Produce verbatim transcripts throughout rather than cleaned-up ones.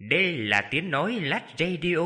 Đây là tiếng nói Lát Radio.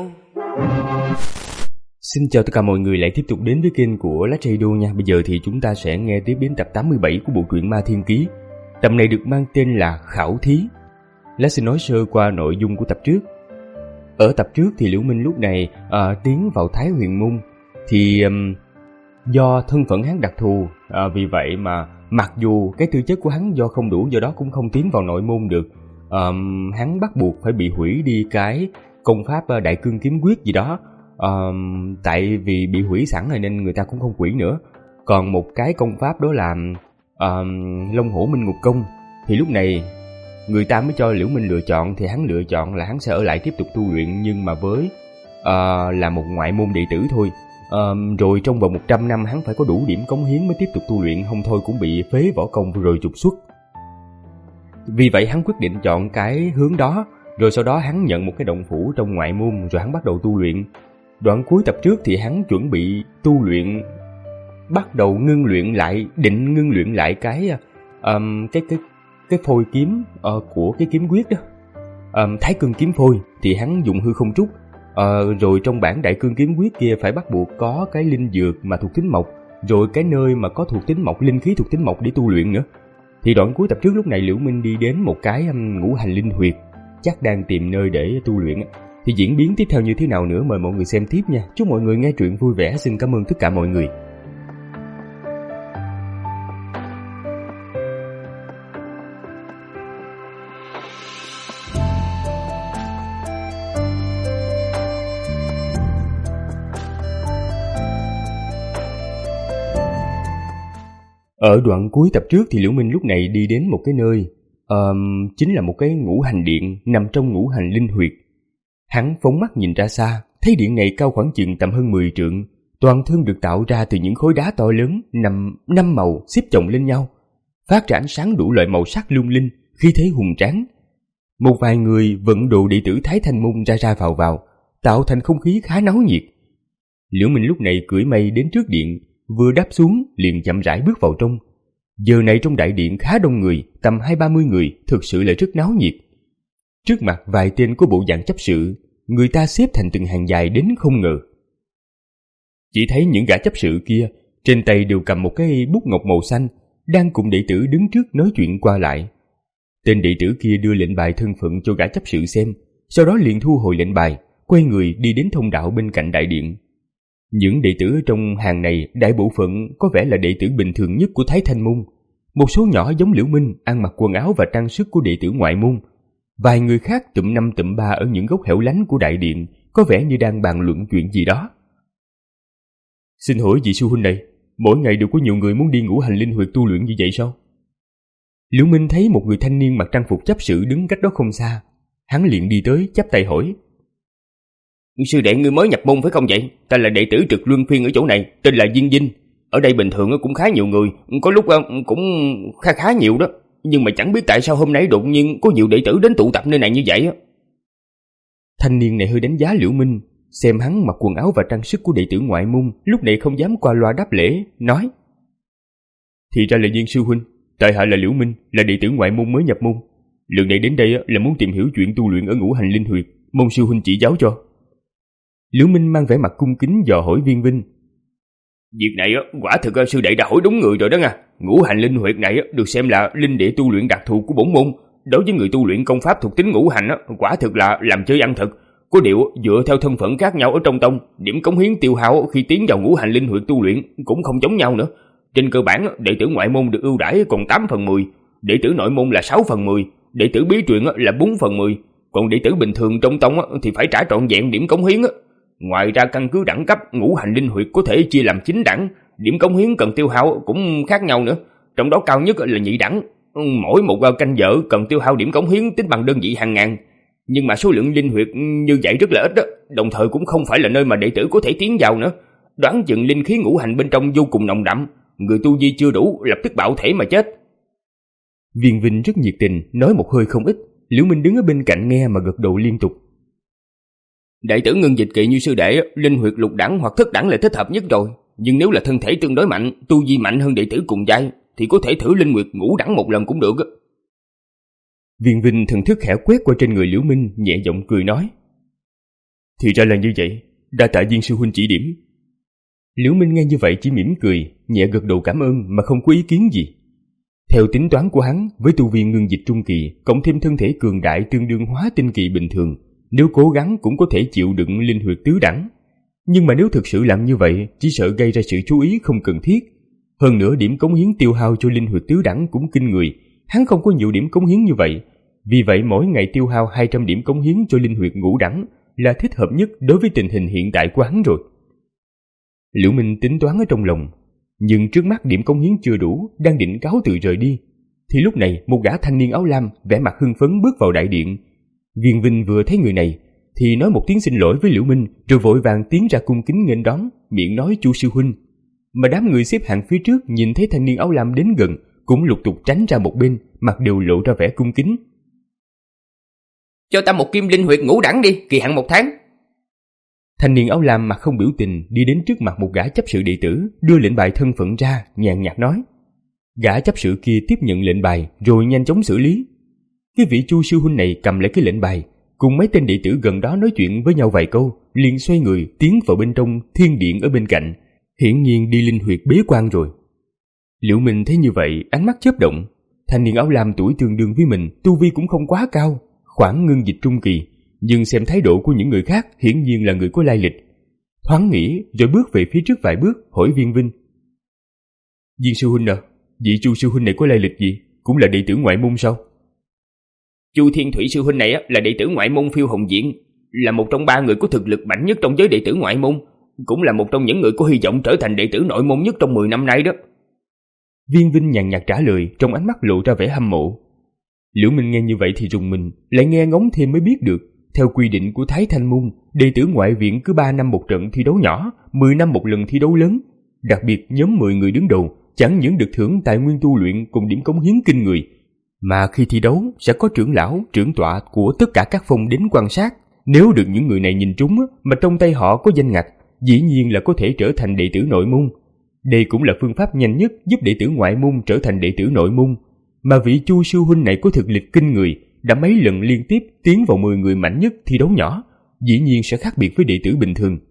Xin chào tất cả mọi người lại tiếp tục đến với kênh của Lát Radio nha. Bây giờ thì chúng ta sẽ nghe tiếp đến tập tám mươi bảy của bộ truyện Ma Thiên Ký. Tập này được mang tên là Khảo Thí. Lát xin nói sơ qua nội dung của tập trước. Ở tập trước thì Liễu Minh lúc này à, tiến vào Thái Huyền Môn. Thì um, do thân phận hắn đặc thù, à, vì vậy mà mặc dù cái tư chất của hắn do không đủ, do đó cũng không tiến vào nội môn được. Um, hắn bắt buộc phải bị hủy đi cái công pháp uh, Đại Cương Kiếm Quyết gì đó. Um, tại vì bị hủy sẵn rồi nên người ta cũng không quỷ nữa. Còn một cái công pháp đó là um, Long Hổ Minh Ngục Công. Thì lúc này người ta mới cho Liễu Minh lựa chọn. Thì hắn lựa chọn là hắn sẽ ở lại tiếp tục tu luyện, nhưng mà với uh, là một ngoại môn đệ tử thôi. um, Rồi trong vòng một trăm năm hắn phải có đủ điểm cống hiến mới tiếp tục tu luyện, không thôi cũng bị phế võ công rồi trục xuất. Vì vậy hắn quyết định chọn cái hướng đó. Rồi sau đó hắn nhận một cái động phủ trong ngoại môn, rồi hắn bắt đầu tu luyện. Đoạn cuối tập trước thì hắn chuẩn bị tu luyện, bắt đầu ngưng luyện lại, định ngưng luyện lại cái um, cái cái cái phôi kiếm uh, của cái kiếm quyết đó, um, Thái Cương Kiếm Phôi. Thì hắn dùng hư không trúc. Uh, rồi trong bản Đại Cương Kiếm Quyết kia phải bắt buộc có cái linh dược mà thuộc tính mộc, rồi cái nơi mà có thuộc tính mộc, linh khí thuộc tính mộc để tu luyện nữa. Thì đoạn cuối tập trước lúc này Liễu Minh đi đến một cái um, ngũ hành linh huyệt, chắc đang tìm nơi để tu luyện. Thì diễn biến tiếp theo như thế nào nữa mời mọi người xem tiếp nha. Chúc mọi người nghe truyện vui vẻ. Xin cảm ơn tất cả mọi người. Ở đoạn cuối tập trước thì Liễu Minh lúc này đi đến một cái nơi, um, chính là một cái ngũ hành điện nằm trong ngũ hành linh huyệt. Hắn phóng mắt nhìn ra xa, thấy điện này cao khoảng chừng tầm hơn mười trượng, toàn thân được tạo ra từ những khối đá to lớn, nằm năm màu xếp chồng lên nhau, phát ra ánh sáng đủ loại màu sắc lung linh, khí thế hùng tráng. Một vài người vận đồ đệ tử Thái Thanh Môn ra ra vào vào, tạo thành không khí khá náo nhiệt. Liễu Minh lúc này cưỡi mây đến trước điện, vừa đáp xuống liền chậm rãi bước vào trong. Giờ này trong đại điện khá đông người, tầm hai ba mươi người, thực sự là rất náo nhiệt. Trước mặt vài tên có bộ dạng chấp sự, người ta xếp thành từng hàng dài đến không ngờ. Chỉ thấy những gã chấp sự kia trên tay đều cầm một cái bút ngọc màu xanh, đang cùng đệ tử đứng trước nói chuyện qua lại. Tên đệ tử kia đưa lệnh bài thân phận cho gã chấp sự xem, sau đó liền thu hồi lệnh bài, quay người đi đến thông đạo bên cạnh đại điện. Những đệ tử trong hàng này đại bộ phận có vẻ là đệ tử bình thường nhất của Thái Thanh Môn. Một số nhỏ giống Liễu Minh ăn mặc quần áo và trang sức của đệ tử ngoại môn. Vài người khác tụm năm tụm ba ở những góc hẻo lánh của đại điện, có vẻ như đang bàn luận chuyện gì đó. Xin hỏi vị sư huynh này, mỗi ngày đều có nhiều người muốn đi ngũ hành linh huyệt tu luyện như vậy sao? Liễu Minh thấy một người thanh niên mặc trang phục chấp sự đứng cách đó không xa. Hắn liền đi tới chắp tay hỏi: Sư đệ ngươi mới nhập môn phải không vậy? Ta là đệ tử trực luân phiên ở chỗ này, tên là Diên Dinh. Ở đây bình thường cũng khá nhiều người, có lúc cũng khá khá nhiều đó. Nhưng mà chẳng biết tại sao hôm nay đột nhiên có nhiều đệ tử đến tụ tập nơi này như vậy. Thanh niên này hơi đánh giá Liễu Minh, xem hắn mặc quần áo và trang sức của đệ tử ngoại môn, lúc này không dám qua loa đáp lễ, nói: Thì ra là Diên sư huynh, tại hạ là Liễu Minh, là đệ tử ngoại môn mới nhập môn. Lần này đến đây là muốn tìm hiểu chuyện tu luyện ở ngũ hành linh huyệt, mong sư huynh chỉ giáo cho. Liễu Minh mang vẻ mặt cung kính dò hỏi Viên Vinh: Việc này quả thực sư đệ đã hỏi đúng người rồi đó nha. Ngũ hành linh huyệt này được xem là linh địa tu luyện đặc thù của bổn môn. Đối với người tu luyện công pháp thuộc tính ngũ hành, quả thực là làm chơi ăn thực. Có điều dựa theo thân phận khác nhau ở trong tông, điểm cống hiến tiêu hao khi tiến vào ngũ hành linh huyệt tu luyện cũng không giống nhau nữa. Trên cơ bản, đệ tử ngoại môn được ưu đãi còn tám phần mười, đệ tử nội môn là sáu phần mười, đệ tử bí truyền là bốn phần mười, còn đệ tử bình thường trong tông thì phải trả trọn vẹn điểm cống hiến. Ngoài ra căn cứ đẳng cấp, ngũ hành linh huyệt có thể chia làm chín đẳng, điểm cống hiến cần tiêu hao cũng khác nhau nữa. Trong đó cao nhất là nhị đẳng, mỗi một canh giờ cần tiêu hao điểm cống hiến tính bằng đơn vị hàng ngàn. Nhưng mà số lượng linh huyệt như vậy rất là ít đó, đồng thời cũng không phải là nơi mà đệ tử có thể tiến vào nữa. Đoán chừng linh khí ngũ hành bên trong vô cùng nồng đậm, người tu vi chưa đủ lập tức bạo thể mà chết. Viên Vinh rất nhiệt tình, nói một hơi không ít. Liễu Minh đứng ở bên cạnh nghe mà gật đầu liên tục. Đệ tử Ngân Dịch Kỵ như sư đệ, linh huyệt lục đẳng hoặc thất đẳng là thích hợp nhất rồi. Nhưng nếu là thân thể tương đối mạnh, tu vi mạnh hơn đệ tử cùng giai, thì có thể thử linh huyệt ngũ đẳng một lần cũng được. Viên Vinh thần thức khẽ quét qua trên người Liễu Minh, nhẹ giọng cười nói: Thì ra là như vậy, đa tạ Viên sư huynh chỉ điểm. Liễu Minh nghe như vậy chỉ mỉm cười, nhẹ gật đầu cảm ơn mà không có ý kiến gì. Theo tính toán của hắn, với tu vi ngưng dịch trung kỳ, cộng thêm thân thể cường đại tương đương hóa tinh kỳ bình thường, nếu cố gắng cũng có thể chịu đựng linh huyệt tứ đẳng. Nhưng mà nếu thực sự làm như vậy, chỉ sợ gây ra sự chú ý không cần thiết. Hơn nữa điểm cống hiến tiêu hao cho linh huyệt tứ đẳng cũng kinh người, hắn không có nhiều điểm cống hiến như vậy. Vì vậy mỗi ngày tiêu hao hai trăm điểm cống hiến cho linh huyệt ngũ đẳng là thích hợp nhất đối với tình hình hiện tại của hắn rồi. Liễu Minh tính toán ở trong lòng, nhưng trước mắt điểm cống hiến chưa đủ, đang định cáo từ rời đi, thì lúc này một gã thanh niên áo lam vẻ mặt hưng phấn bước vào đại điện. Viên Vinh vừa thấy người này thì nói một tiếng xin lỗi với Liễu Minh, rồi vội vàng tiến ra cung kính nghênh đón, miệng nói Chu sư huynh. Mà đám người xếp hàng phía trước nhìn thấy thanh niên áo lam đến gần cũng lục tục tránh ra một bên, mặt đều lộ ra vẻ cung kính. Cho ta một kim linh huyệt ngũ đẳng đi, kỳ hạn một tháng. Thanh niên áo lam mặt không biểu tình đi đến trước mặt một gã chấp sự đệ tử, đưa lệnh bài thân phận ra, nhàn nhạt nói. Gã chấp sự kia tiếp nhận lệnh bài rồi nhanh chóng xử lý. Cái vị Chu sư huynh này cầm lấy cái lệnh bài, cùng mấy tên đệ tử gần đó nói chuyện với nhau vài câu, liền xoay người tiến vào bên trong thiên điện ở bên cạnh, hiển nhiên đi linh huyệt bế quan rồi. Liễu Minh thấy như vậy, ánh mắt chớp động. Thanh niên áo lam tuổi tương đương với mình, tu vi cũng không quá cao, khoảng ngưng dịch trung kỳ, nhưng xem thái độ của những người khác hiển nhiên là người có lai lịch. Thoáng nghĩ rồi bước về phía trước vài bước, hỏi Viên Vinh. Viên sư huynh à, vị Chu sư huynh này có lai lịch gì? Cũng là đệ tử ngoại môn sao? Chu Thiên Thủy sư huynh này là đệ tử ngoại môn Phiêu Hồng Viện, là một trong ba người có thực lực mạnh nhất trong giới đệ tử ngoại môn, cũng là một trong những người có hy vọng trở thành đệ tử nội môn nhất trong mười năm nay đó. Viên Vinh nhàn nhạt trả lời, trong ánh mắt lộ ra vẻ hâm mộ. Liễu Minh nghe như vậy thì rùng mình, lại nghe ngóng thêm mới biết được, theo quy định của Thái Thanh môn, đệ tử ngoại viện cứ ba năm một trận thi đấu nhỏ, mười năm một lần thi đấu lớn. Đặc biệt nhóm mười người đứng đầu chẳng những được thưởng tài nguyên tu luyện cùng điểm cống hiến kinh người, mà khi thi đấu sẽ có trưởng lão, trưởng tọa của tất cả các phong đến quan sát. Nếu được những người này nhìn trúng mà trong tay họ có danh ngạch, dĩ nhiên là có thể trở thành đệ tử nội môn. Đây cũng là phương pháp nhanh nhất giúp đệ tử ngoại môn trở thành đệ tử nội môn. Mà vị Chu sư huynh này có thực lực kinh người, đã mấy lần liên tiếp tiến vào mười người mạnh nhất thi đấu nhỏ, dĩ nhiên sẽ khác biệt với đệ tử bình thường.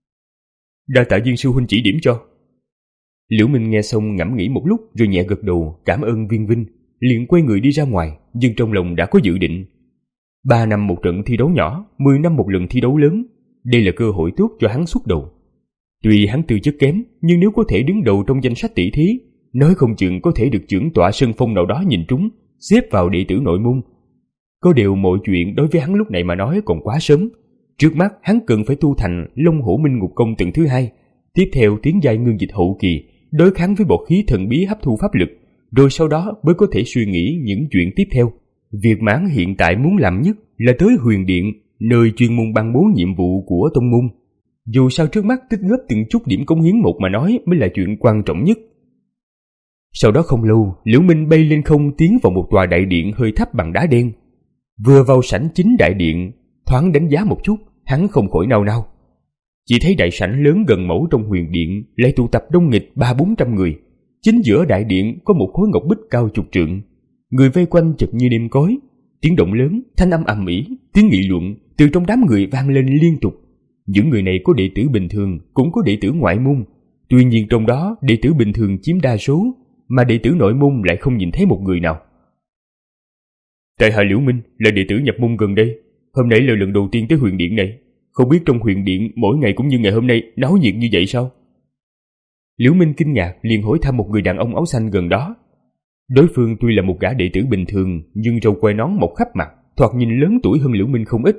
Đa tạ Viên sư huynh chỉ điểm cho. Liễu Minh nghe xong ngẫm nghĩ một lúc rồi nhẹ gật đầu cảm ơn Viên Vinh, liền quay người đi ra ngoài, nhưng trong lòng đã có dự định. Ba năm một trận thi đấu nhỏ, mười năm một lần thi đấu lớn, đây là cơ hội tốt cho hắn xuất đầu. Tuy hắn tư chất kém, nhưng nếu có thể đứng đầu trong danh sách tỷ thí, nói không chừng có thể được trưởng tọa sân phong nào đó nhìn trúng, xếp vào đệ tử nội môn. Có điều mọi chuyện đối với hắn lúc này mà nói còn quá sớm. Trước mắt hắn cần phải tu thành Long Hổ Minh Ngục Công tầng thứ hai, tiếp theo tiến giai ngưng dịch hậu kỳ, đối kháng với bột khí thần bí hấp thu pháp lực, rồi sau đó mới có thể suy nghĩ những chuyện tiếp theo. Việc mà hắn hiện tại muốn làm nhất là tới Huyền Điện, nơi chuyên môn ban bố nhiệm vụ của tông môn. Dù sao trước mắt tích góp từng chút điểm cống hiến một mà nói mới là chuyện quan trọng nhất. Sau đó không lâu, Liễu Minh bay lên không tiến vào một tòa đại điện hơi thấp bằng đá đen. Vừa vào sảnh chính đại điện, thoáng đánh giá một chút, hắn không khỏi nao nao. Chỉ thấy đại sảnh lớn gần mẫu trong Huyền Điện lại tụ tập đông nghịch ba bốn trăm người. Chính giữa đại điện có một khối ngọc bích cao chục trượng, người vây quanh chật như đêm cối. Tiếng động lớn, thanh âm ầm ĩ, tiếng nghị luận từ trong đám người vang lên liên tục. Những người này có đệ tử bình thường, cũng có đệ tử ngoại môn. Tuy nhiên trong đó đệ tử bình thường chiếm đa số, mà đệ tử nội môn lại không nhìn thấy một người nào. Tại hạ Liễu Minh là đệ tử nhập môn gần đây, hôm nay là lần đầu tiên tới Huyền Điện này. Không biết trong Huyền Điện mỗi ngày cũng như ngày hôm nay náo nhiệt như vậy sao? Liễu Minh kinh ngạc liền hỏi thăm một người đàn ông áo xanh gần đó. Đối phương tuy là một gã đệ tử bình thường, nhưng râu quai nón mọc khắp mặt, thoạt nhìn lớn tuổi hơn Liễu Minh không ít.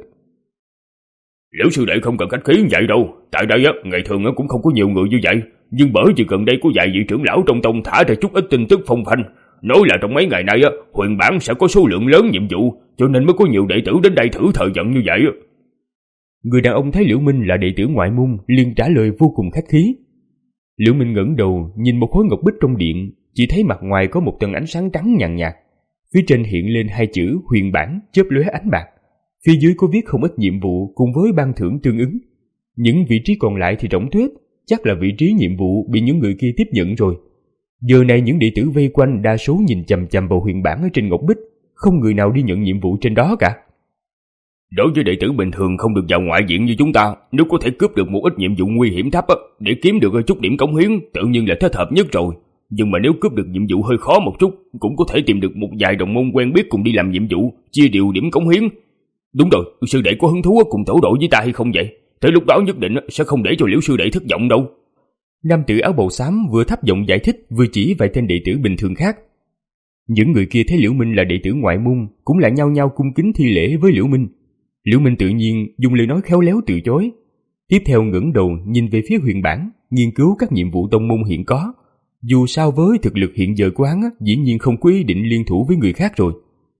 Liễu sư đệ không cần khách khí như vậy đâu, tại đây á ngày thường á cũng không có nhiều người như vậy, nhưng bởi vì gần đây có vài vị trưởng lão trong tông thả ra chút ít tin tức phong phanh, nói là trong mấy ngày nay á huyền bản sẽ có số lượng lớn nhiệm vụ, cho nên mới có nhiều đệ tử đến đây thử thời vận như vậy á. Người đàn ông thấy Liễu Minh là đệ tử ngoại môn liền trả lời vô cùng khách khí. Liễu Minh ngẩng đầu nhìn một khối ngọc bích trong điện, chỉ thấy mặt ngoài có một tầng ánh sáng trắng nhàn nhạt, phía trên hiện lên hai chữ huyền bản chớp lóe ánh bạc, phía dưới có viết không ít nhiệm vụ cùng với ban thưởng tương ứng. Những vị trí còn lại thì rỗng tuếch, chắc là vị trí nhiệm vụ bị những người kia tiếp nhận rồi. Giờ này những đệ tử vây quanh đa số nhìn chằm chằm vào huyền bản ở trên ngọc bích, không người nào đi nhận nhiệm vụ trên đó cả. Đối với đệ tử bình thường không được vào ngoại viện như chúng ta, nếu có thể cướp được một ít nhiệm vụ nguy hiểm thấp á, để kiếm được chút điểm cống hiến, tự nhiên là thích hợp nhất rồi. Nhưng mà nếu cướp được nhiệm vụ hơi khó một chút, cũng có thể tìm được một vài đồng môn quen biết cùng đi làm nhiệm vụ, chia đều điểm cống hiến. Đúng rồi, sư đệ có hứng thú cùng tổ đội với ta hay không vậy? Tới lúc đó nhất định sẽ không để cho Liễu sư đệ thất vọng đâu. Nam tử áo bào xám vừa thấp giọng giải thích, vừa chỉ vài tên đệ tử bình thường khác. Những người kia thấy Liễu Minh là đệ tử ngoại môn, cũng lại nhao nhao cung kính thi lễ với Liễu Minh. Liễu Minh tự nhiên dùng lời nói khéo léo từ chối. Tiếp theo ngẩng đầu nhìn về phía Huyền Bản, nghiên cứu các nhiệm vụ tông môn hiện có. Dù sao với thực lực hiện giờ của hắn, dĩ nhiên không có ý định liên thủ với người khác rồi.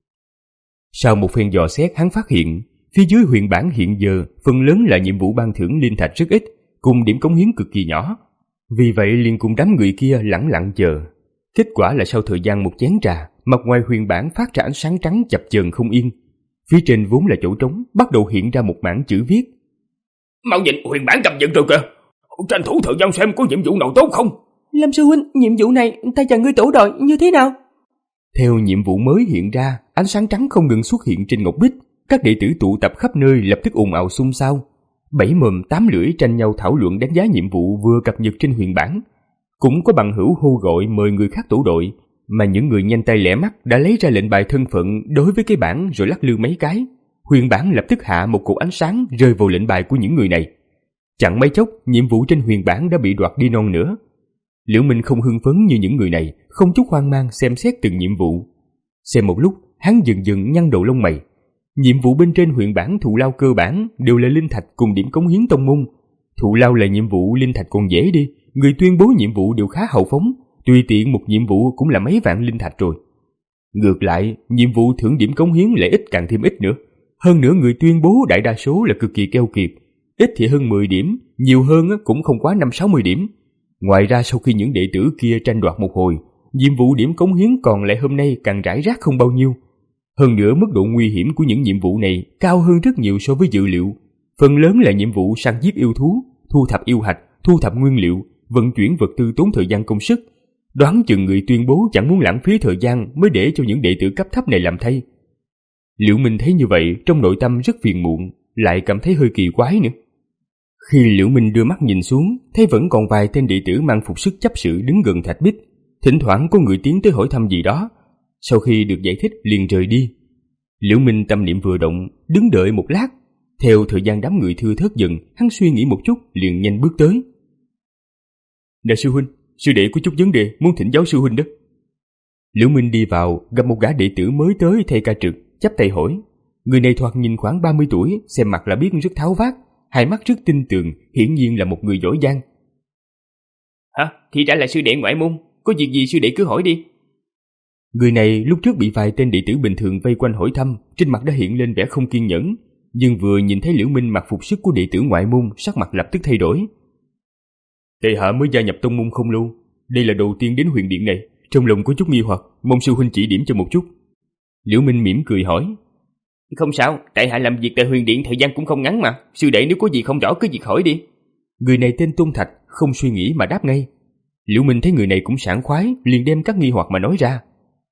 Sau một phen dò xét, hắn phát hiện phía dưới Huyền Bản hiện giờ phần lớn là nhiệm vụ ban thưởng linh thạch rất ít, cùng điểm cống hiến cực kỳ nhỏ. Vì vậy liền cùng đám người kia lẳng lặng chờ. Kết quả là sau thời gian một chén trà, mặt ngoài Huyền Bản phát ra ánh sáng trắng chập chờn không yên. Phía trên vốn là chỗ trống, bắt đầu hiện ra một mảng chữ viết. Mau nhìn, Huyền Bản cập nhật rồi kìa. Tranh thủ thời gian xem có nhiệm vụ nào tốt không. Lâm sư huynh, nhiệm vụ này ta và ngươi tổ đội như thế nào? Theo nhiệm vụ mới hiện ra, ánh sáng trắng không ngừng xuất hiện trên ngọc bích. Các đệ tử tụ tập khắp nơi lập tức ồn ào xôn xao. Bảy mồm tám lưỡi tranh nhau thảo luận đánh giá nhiệm vụ vừa cập nhật trên Huyền Bản. Cũng có bằng hữu hô gọi mời người khác tổ đội, mà những người nhanh tay lẻ mắt đã lấy ra lệnh bài thân phận đối với cái bảng rồi lắc lư mấy cái. Huyền Bản lập tức hạ một cột ánh sáng rơi vào lệnh bài của những người này. Chẳng mấy chốc, nhiệm vụ trên Huyền Bản đã bị đoạt đi non nữa. Liễu Minh không hưng phấn như những người này, không chút hoang mang xem xét từng nhiệm vụ. Xem một lúc, hắn dần dần nhăn đầu lông mày. Nhiệm vụ bên trên Huyền Bản thù lao cơ bản đều là linh thạch cùng điểm cống hiến tông môn. Thù lao là nhiệm vụ, linh thạch còn dễ đi, người tuyên bố nhiệm vụ đều khá hào phóng, tùy tiện một nhiệm vụ cũng là mấy vạn linh thạch rồi. Ngược lại, nhiệm vụ thưởng điểm cống hiến lại ít càng thêm ít nữa. Hơn nữa người tuyên bố đại đa số là cực kỳ keo kiệt, ít thì hơn mười điểm, nhiều hơn cũng không quá năm sáu mươi điểm. Ngoài ra sau khi những đệ tử kia tranh đoạt một hồi, nhiệm vụ điểm cống hiến còn lại hôm nay càng rải rác không bao nhiêu. Hơn nữa mức độ nguy hiểm của những nhiệm vụ này cao hơn rất nhiều so với dự liệu. Phần lớn là nhiệm vụ săn giết yêu thú, thu thập yêu hạch, thu thập nguyên liệu, vận chuyển vật tư tốn thời gian công sức. Đoán chừng người tuyên bố chẳng muốn lãng phí thời gian mới để cho những đệ tử cấp thấp này làm thay. Liễu Minh thấy như vậy, trong nội tâm rất phiền muộn, lại cảm thấy hơi kỳ quái nữa. Khi Liễu Minh đưa mắt nhìn xuống, thấy vẫn còn vài tên đệ tử mang phục sức chấp sự đứng gần thạch bích. Thỉnh thoảng có người tiến tới hỏi thăm gì đó. Sau khi được giải thích liền rời đi. Liễu Minh tâm niệm vừa động, đứng đợi một lát. Theo thời gian đám người thưa thớt dần, hắn suy nghĩ một chút liền nhanh bước tới. Đại sư huynh, sư đệ có chút vấn đề muốn thỉnh giáo sư huynh đó. Liễu Minh đi vào, gặp một gã đệ tử mới tới thay ca trực, chắp tay hỏi. Người này thoạt nhìn khoảng ba mươi tuổi, xem mặt là biết rất tháo vát, hai mắt rất tinh tường, hiển nhiên là một người giỏi giang. Hả? Thì ra là sư đệ ngoại môn, có việc gì sư đệ cứ hỏi đi. Người này lúc trước bị vài tên đệ tử bình thường vây quanh hỏi thăm, trên mặt đã hiện lên vẻ không kiên nhẫn, nhưng vừa nhìn thấy Liễu Minh mặc phục sức của đệ tử ngoại môn, sắc mặt lập tức thay đổi. Tệ hạ mới gia nhập tông môn không lâu, đây là đầu tiên đến huyền điện này, trong lòng có chút nghi hoặc, mong sư huynh chỉ điểm cho một chút. Liễu Minh mỉm cười hỏi. Không sao, tại hạ làm việc tại huyền điện thời gian cũng không ngắn mà, sư đệ nếu có gì không rõ cứ việc hỏi đi. Người này tên Tôn Thạch, không suy nghĩ mà đáp ngay. Liễu Minh thấy người này cũng sảng khoái, liền đem các nghi hoặc mà nói ra.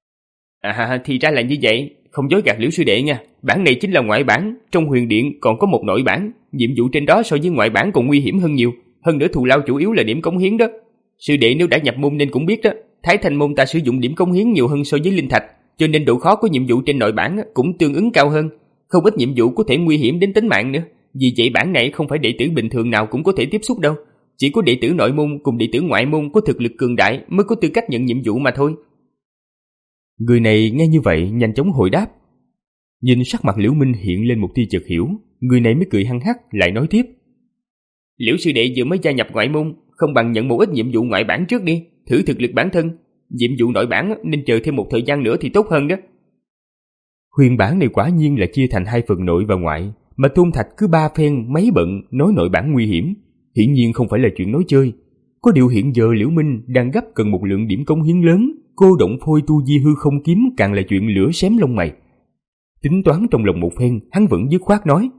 À thì ra là như vậy, không dối gạt Liễu sư đệ nha, bản này chính là ngoại bản, trong huyền điện còn có một nội bản, nhiệm vụ trên đó so với ngoại bản còn nguy hiểm hơn nhiều, hơn nữa thù lao chủ yếu là điểm cống hiến đó. Sư đệ nếu đã nhập môn nên cũng biết đó, Thái Thanh môn ta sử dụng điểm cống hiến nhiều hơn so với linh thạch, cho nên độ khó của nhiệm vụ trên nội bản cũng tương ứng cao hơn, không ít nhiệm vụ có thể nguy hiểm đến tính mạng nữa. Vì vậy bản này không phải đệ tử bình thường nào cũng có thể tiếp xúc đâu, chỉ có đệ tử nội môn cùng đệ tử ngoại môn có thực lực cường đại mới có tư cách nhận nhiệm vụ mà thôi. Người này nghe như vậy nhanh chóng hồi đáp. Nhìn sắc mặt Liễu Minh hiện lên một tia chợt hiểu, người này mới cười hăng hắc lại nói tiếp. Liễu sư đệ vừa mới gia nhập ngoại môn, không bằng nhận một ít nhiệm vụ ngoại bản trước đi, thử thực lực bản thân. Nhiệm vụ nội bản nên chờ thêm một thời gian nữa thì tốt hơn đó. Huyền bản này quả nhiên là chia thành hai phần nội và ngoại, mà Tôn Thạch cứ ba phen mấy bận nói nội bản nguy hiểm, hiển nhiên không phải là chuyện nói chơi. Có điều hiện giờ Liễu Minh đang gấp cần một lượng điểm cống hiến lớn, cô động phôi tu di hư không kiếm càng là chuyện lửa xém lông mày. Tính toán trong lòng một phen, hắn vẫn dứt khoát nói.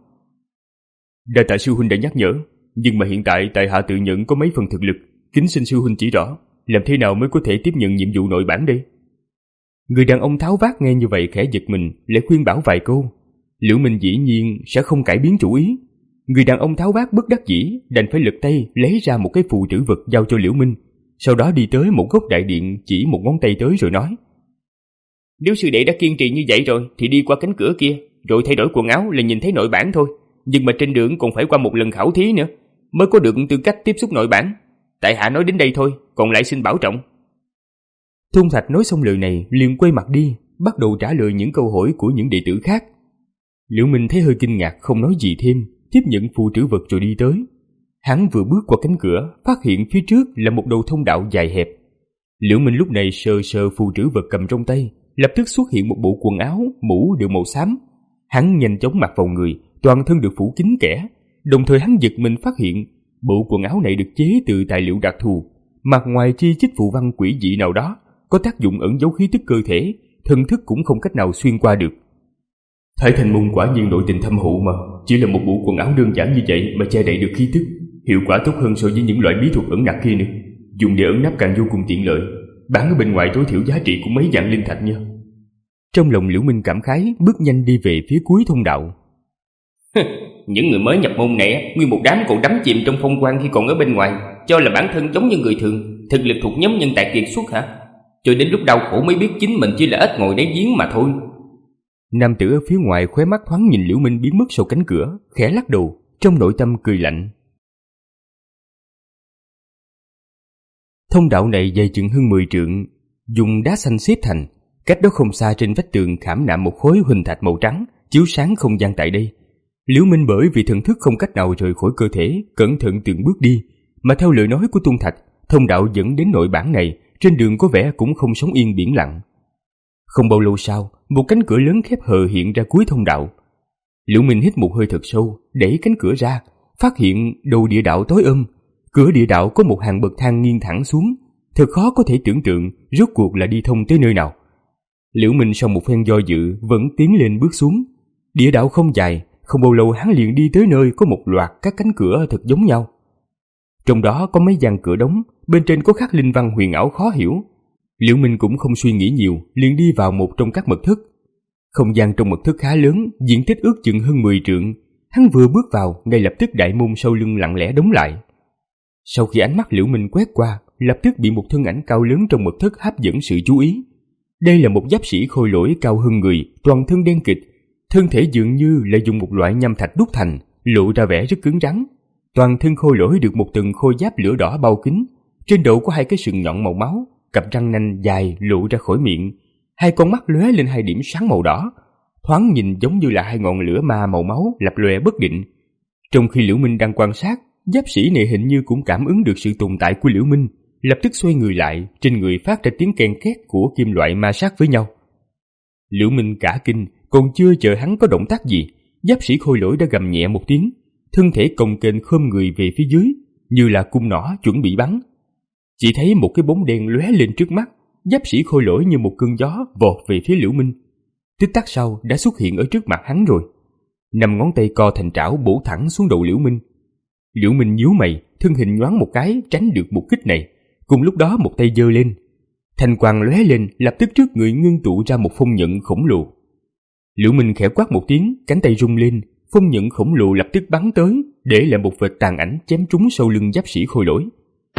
Đa tạ sư huynh đã nhắc nhở, nhưng mà hiện tại tại hạ tự nhận có mấy phần thực lực, kính xin sư huynh chỉ rõ, làm thế nào mới có thể tiếp nhận nhiệm vụ nội bản đây? Người đàn ông tháo vát nghe như vậy khẽ giật mình, lại khuyên bảo vài câu. Liễu Minh dĩ nhiên sẽ không cải biến chủ ý. Người đàn ông tháo vát bất đắc dĩ đành phải lật tay lấy ra một cái phù trữ vật giao cho Liễu Minh, sau đó đi tới một góc đại điện chỉ một ngón tay tới rồi nói: Nếu sư đệ đã kiên trì như vậy rồi thì đi qua cánh cửa kia, rồi thay đổi quần áo là nhìn thấy nội bản thôi. Nhưng mà trên đường còn phải qua một lần khảo thí nữa mới có được tư cách tiếp xúc nội bản. Tại hạ nói đến đây thôi, còn lại xin bảo trọng. Thung Thạch nói xong lời này liền quay mặt đi, bắt đầu trả lời những câu hỏi của những đệ tử khác. Liễu Minh thấy hơi kinh ngạc không nói gì thêm, tiếp nhận phù trữ vật rồi đi tới. Hắn vừa bước qua cánh cửa, phát hiện phía trước là một đầu thông đạo dài hẹp. Liễu Minh lúc này sờ sờ phù trữ vật cầm trong tay, lập tức xuất hiện một bộ quần áo, mũ đều màu xám. Hắn nhanh chóng mặc vào người, toàn thân được phủ kín kẽ. Đồng thời hắn giật mình phát hiện bộ quần áo này được chế từ tài liệu đặc thù, mặt ngoài chi chít phù văn quỷ dị nào đó, có tác dụng ẩn giấu khí tức cơ thể, thần thức cũng không cách nào xuyên qua được. Thái Thành Môn quả nhiên nội tình thâm hậu mà, chỉ là một bộ quần áo đơn giản như vậy mà che đậy được khí tức, hiệu quả tốt hơn so với những loại bí thuật ẩn nặc kia nữa. Dùng để ẩn nắp càng vô cùng tiện lợi, bán ở bên ngoài tối thiểu giá trị cũng mấy vạn linh thạch nha. Trong lòng Liễu Minh cảm khái, bước nhanh đi về phía cuối thông đạo. Những người mới nhập môn này, nguyên một đám còn đắm chìm trong phong quang khi còn ở bên ngoài, cho là bản thân giống như người thường, thực lực thuộc nhóm nhân tài kiệt xuất hả? Cho đến lúc đau khổ mới biết chính mình chỉ là ếch ngồi đáy giếng mà thôi. Nam tử ở phía ngoài khóe mắt thoáng nhìn Liễu Minh biến mất sau cánh cửa, khẽ lắc đầu, trong nội tâm cười lạnh. Thông đạo này dày chừng hơn mười trượng, dùng đá xanh xếp thành, cách đó không xa trên vách tường khảm nạm một khối huỳnh thạch màu trắng, chiếu sáng không gian tại đây. Liễu Minh bởi vì thần thức không cách nào rời khỏi cơ thể, cẩn thận từng bước đi, mà theo lời nói của Tung Thạch, thông đạo dẫn đến nội bản này, trên đường có vẻ cũng không sóng yên biển lặng. Không bao lâu sau, một cánh cửa lớn khép hờ hiện ra cuối thông đạo. Liễu Minh hít một hơi thật sâu, đẩy cánh cửa ra, phát hiện đầu địa đạo tối âm. Cửa địa đạo có một hàng bậc thang nghiêng thẳng xuống, thật khó có thể tưởng tượng rốt cuộc là đi thông tới nơi nào. Liễu Minh sau một phen do dự vẫn tiến lên bước xuống. Địa đạo không dài, không bao lâu hắn liền đi tới nơi có một loạt các cánh cửa thật giống nhau. Trong đó có mấy gian cửa đóng, bên trên có khắc linh văn huyền ảo khó hiểu. Liễu Minh cũng không suy nghĩ nhiều, liền đi vào một trong các mật thất. Không gian trong mật thất khá lớn, diện tích ước chừng hơn mười trượng. Hắn vừa bước vào, ngay lập tức đại môn sau lưng lặng lẽ đóng lại. Sau khi ánh mắt Liễu Minh quét qua, lập tức bị một thân ảnh cao lớn trong mật thất hấp dẫn sự chú ý. Đây là một giáp sĩ khôi lỗi cao hơn người, toàn thân đen kịt, thân thể dường như là dùng một loại nham thạch đúc thành, lộ ra vẻ rất cứng rắn. Toàn thân khôi lỗi được một tầng khôi giáp lửa đỏ bao kín, trên đầu có hai cái sừng nhọn màu máu, cặp răng nanh dài lộ ra khỏi miệng, hai con mắt lóe lên hai điểm sáng màu đỏ, thoáng nhìn giống như là hai ngọn lửa ma màu máu lập lòe bất định. Trong khi Liễu Minh đang quan sát, giáp sĩ này hình như cũng cảm ứng được sự tồn tại của Liễu Minh, lập tức xoay người lại, trên người phát ra tiếng ken két của kim loại ma sát với nhau. Liễu Minh cả kinh, còn chưa chờ hắn có động tác gì, giáp sĩ khôi lỗi đã gầm nhẹ một tiếng, thân thể cồng kềnh khom người về phía dưới, như là cung nỏ chuẩn bị bắn. Chỉ thấy một cái bóng đen lóe lên trước mắt, giáp sĩ khôi lỗi như một cơn gió vọt về phía Liễu Minh. Tích tắc sau đã xuất hiện ở trước mặt hắn rồi. Năm ngón tay co thành trảo bổ thẳng xuống đầu Liễu Minh. Liễu Minh nhíu mày, thân hình nhoáng một cái tránh được một kích này. Cùng lúc đó một tay giơ lên, thanh quang lóe lên, lập tức trước người ngưng tụ ra một phong nhận khổng lồ. Liễu Minh khẽ quát một tiếng, cánh tay rung lên, phong nhận khổng lồ lập tức bắn tới, để lại một vệt tàn ảnh chém trúng sau lưng giáp sĩ khôi lỗi.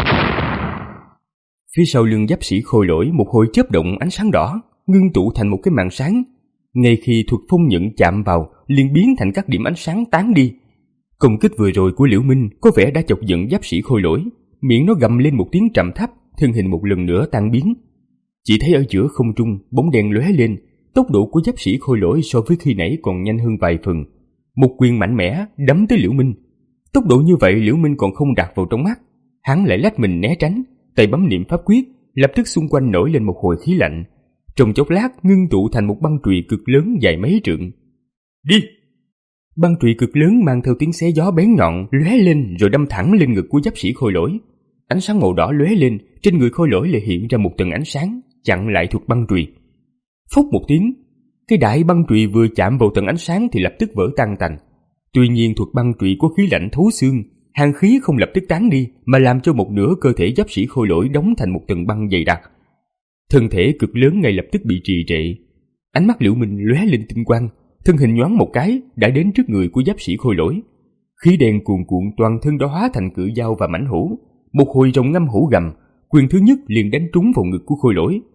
Phía sau lưng giáp sĩ khôi lỗi một hồi chớp động ánh sáng đỏ, ngưng tụ thành một cái màn sáng. Ngay khi thuật phong nhận chạm vào, liền biến thành các điểm ánh sáng tán đi. Công kích vừa rồi của Liễu Minh có vẻ đã chọc giận giáp sĩ khôi lỗi, miệng nó gầm lên một tiếng trầm thấp, thân hình một lần nữa tan biến. Chỉ thấy ở giữa không trung, bóng đèn lóe lên, tốc độ của giáp sĩ khôi lỗi so với khi nãy còn nhanh hơn vài phần. Một quyền mạnh mẽ đấm tới Liễu Minh. Tốc độ như vậy Liễu Minh còn không đặt vào trong mắt, hắn lại lách mình né tránh, tay bấm niệm pháp quyết, lập tức xung quanh nổi lên một hồi khí lạnh. Trong chốc lát ngưng tụ thành một băng chùy cực lớn dài mấy trượng. Đi! Băng chùy cực lớn mang theo tiếng xé gió bén nhọn lóe lên rồi đâm thẳng lên ngực của giáp sĩ khôi lỗi. Ánh sáng màu đỏ lóe lên, trên người khôi lỗi lại hiện ra một tầng ánh sáng chặn lại thuật băng chùy. Phốc một tiếng, cái đại băng chùy vừa chạm vào tầng ánh sáng thì lập tức vỡ tan tành. Tuy nhiên thuật băng chùy có khí lạnh thấu xương, hàn khí không lập tức tán đi mà làm cho một nửa cơ thể giáp sĩ khôi lỗi đóng thành một tầng băng dày đặc. Thân thể cực lớn ngay lập tức bị trì trệ. Ánh mắt Liễu Minh lóe lên tinh quang, thân hình nhoáng một cái đã đến trước người của giáp sĩ Khôi Lỗi. Khí đen cuồn cuộn, toàn thân đó hóa thành cự dao và mãnh hổ. Một hồi rồng ngâm hổ gầm, quyền thứ nhất liền đánh trúng vào ngực của Khôi Lỗi.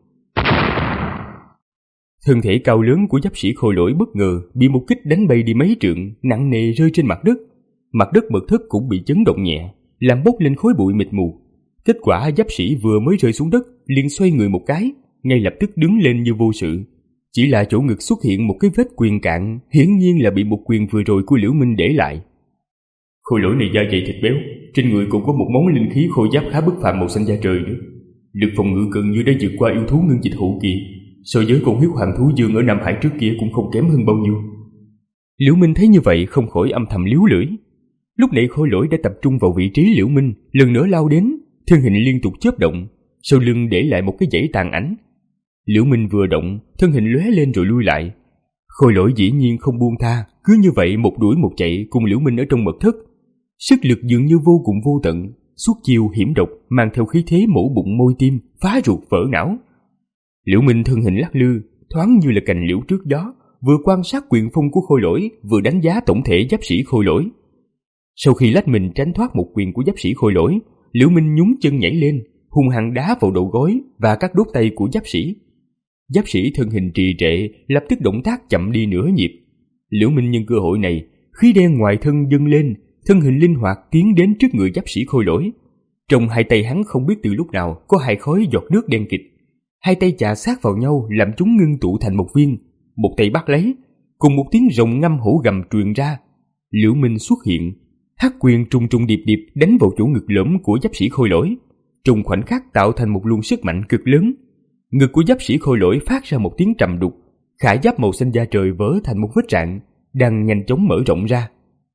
Thân thể cao lớn của giáp sĩ Khôi Lỗi bất ngờ bị một kích đánh bay đi mấy trượng, nặng nề rơi trên mặt đất. Mặt đất mật thất cũng bị chấn động nhẹ, làm bốc lên khói bụi mịt mù. Kết quả giáp sĩ vừa mới rơi xuống đất liền xoay người một cái, ngay lập tức đứng lên như vô sự. Chỉ là chỗ ngực xuất hiện một cái vết quyền cạn, hiển nhiên là bị một quyền vừa rồi của Liễu Minh để lại. Khôi Lỗi này da dày thịt béo, trên người cũng có một món linh khí khôi giáp khá bất phàm màu xanh da trời nữa. Lực phòng ngự gần như đã vượt qua yêu thú ngưng dịch hậu kỳ, so với con huyết hoàng thú dương ở Nam Hải trước kia cũng không kém hơn bao nhiêu. Liễu Minh thấy như vậy không khỏi âm thầm liếu lưỡi. Lúc nãy Khôi Lỗi đã tập trung vào vị trí Liễu Minh, lần nữa lao đến, thân hình liên tục chớp động, sau lưng để lại một cái dãy tàn ảnh. Liễu Minh vừa động, thân hình lóe lên rồi lui lại. Khôi Lỗi dĩ nhiên không buông tha, cứ như vậy một đuổi một chạy cùng Liễu Minh ở trong mật thất. Sức lực dường như vô cùng vô tận, suốt chiêu hiểm độc mang theo khí thế mổ bụng môi tim, phá ruột vỡ não. Liễu Minh thân hình lắc lư, thoáng như là cành liễu trước gió, vừa quan sát quyền phong của Khôi Lỗi, vừa đánh giá tổng thể giáp sĩ Khôi Lỗi. Sau khi lách mình tránh thoát một quyền của giáp sĩ Khôi Lỗi, Liễu Minh nhún chân nhảy lên, hung hăng đá vào đầu gối và các đốt tay của giáp sĩ. Giáp sĩ thân hình trì trệ, lập tức động tác chậm đi nửa nhịp. Liễu Minh nhân cơ hội này, khí đen ngoài thân dâng lên, thân hình linh hoạt tiến đến trước người giáp sĩ Khôi Lỗi. Trong hai tay hắn không biết từ lúc nào có hai khói giọt nước đen kịt. Hai tay chà sát vào nhau làm chúng ngưng tụ thành một viên, một tay bắt lấy, cùng một tiếng rồng ngâm hổ gầm truyền ra. Liễu Minh xuất hiện, hắc quyền trùng trùng điệp điệp đánh vào chỗ ngực lõm của giáp sĩ Khôi Lỗi, trong khoảnh khắc tạo thành một luồng sức mạnh cực lớn. Ngực của giáp sĩ Khôi Lỗi phát ra một tiếng trầm đục, khải giáp màu xanh da trời vỡ thành một vết rạn, đang nhanh chóng mở rộng ra.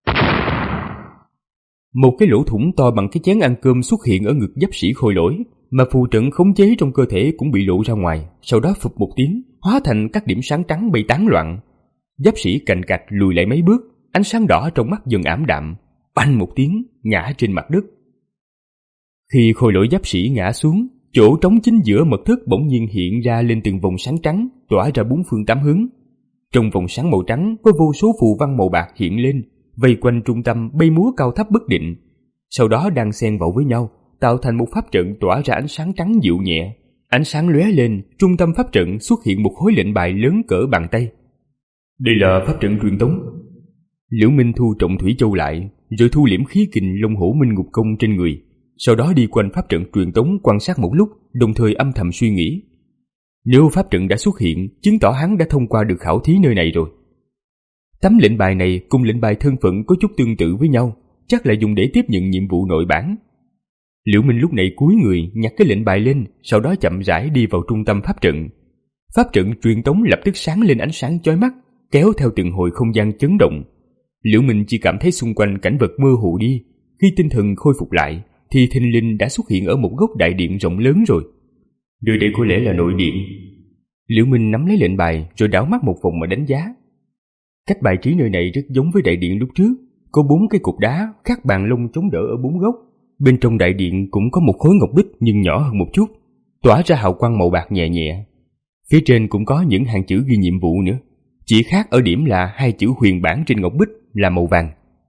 Một cái lỗ thủng to bằng cái chén ăn cơm xuất hiện ở ngực giáp sĩ Khôi Lỗi, mà phù trận khống chế trong cơ thể cũng bị lộ ra ngoài, sau đó phụp một tiếng, hóa thành các điểm sáng trắng bay tán loạn. Giáp sĩ cành cạch lùi lại mấy bước, ánh sáng đỏ trong mắt dần ảm đạm, bành một tiếng ngã trên mặt đất. Khi Khôi Lỗi giáp sĩ ngã xuống, chỗ trống chính giữa mật thất bỗng nhiên hiện ra lên từng vòng sáng trắng, tỏa ra bốn phương tám hướng. Trong vòng sáng màu trắng có vô số phù văn màu bạc hiện lên, vây quanh trung tâm bay múa cao thấp bất định, sau đó đang xen vào với nhau, tạo thành một pháp trận tỏa ra ánh sáng trắng dịu nhẹ. Ánh sáng lóe lên, trung tâm pháp trận xuất hiện một khối lệnh bài lớn cỡ bàn tay. Đây là pháp trận truyền tống. Liễu Minh thu trọng thủy châu lại, rồi thu liễm khí kình Long Hổ Minh Ngục Công trên người, sau đó đi quanh pháp trận truyền tống quan sát một lúc, đồng thời âm thầm suy nghĩ. Nếu pháp trận đã xuất hiện, chứng tỏ hắn đã thông qua được khảo thí nơi này rồi. Tấm lệnh bài này cùng lệnh bài thân phận có chút tương tự với nhau, chắc là dùng để tiếp nhận nhiệm vụ nội bản. Liễu Minh lúc này cúi người nhặt cái lệnh bài lên, sau đó chậm rãi đi vào trung tâm pháp trận. Pháp trận truyền tống lập tức sáng lên ánh sáng chói mắt, kéo theo từng hồi không gian chấn động. Liễu Minh chỉ cảm thấy xung quanh cảnh vật mơ hồ đi, khi tinh thần khôi phục lại thì thình lình đã xuất hiện ở một góc đại điện rộng lớn rồi. Nơi đây có lẽ là nội điện. Liễu Minh nắm lấy lệnh bài rồi đảo mắt một vòng mà đánh giá. Cách bài trí nơi này rất giống với đại điện lúc trước, có bốn cái cục đá khắc bàn lông chống đỡ ở bốn góc. Bên trong đại điện cũng có một khối ngọc bích nhưng nhỏ hơn một chút, tỏa ra hào quang màu bạc nhẹ nhẹ. Phía trên cũng có những hàng chữ ghi nhiệm vụ nữa, chỉ khác ở điểm là hai chữ huyền bản trên ngọc bích là màu vàng.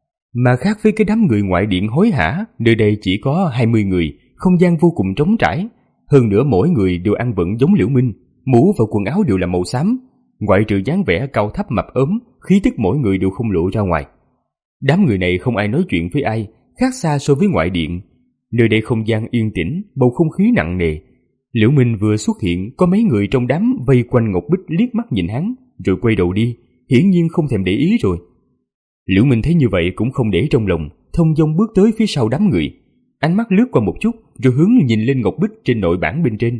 Mà khác với cái đám người ngoại điện hối hả, nơi đây chỉ có hai mươi người, không gian vô cùng trống trải. Hơn nữa mỗi người đều ăn vận giống Liễu Minh, mũ và quần áo đều là màu xám, ngoại trừ dáng vẻ cao thấp mập ốm, khí tức mỗi người đều không lộ ra ngoài. Đám người này không ai nói chuyện với ai, khác xa so với ngoại điện. Nơi đây không gian yên tĩnh, bầu không khí nặng nề. Liễu Minh vừa xuất hiện, có mấy người trong đám vây quanh ngọc bích liếc mắt nhìn hắn, rồi quay đầu đi, hiển nhiên không thèm để ý rồi. Liễu Minh thấy như vậy cũng không để trong lòng, thông dong bước tới phía sau đám người, ánh mắt lướt qua một chút, rồi hướng nhìn lên ngọc bích trên nội bản bên trên.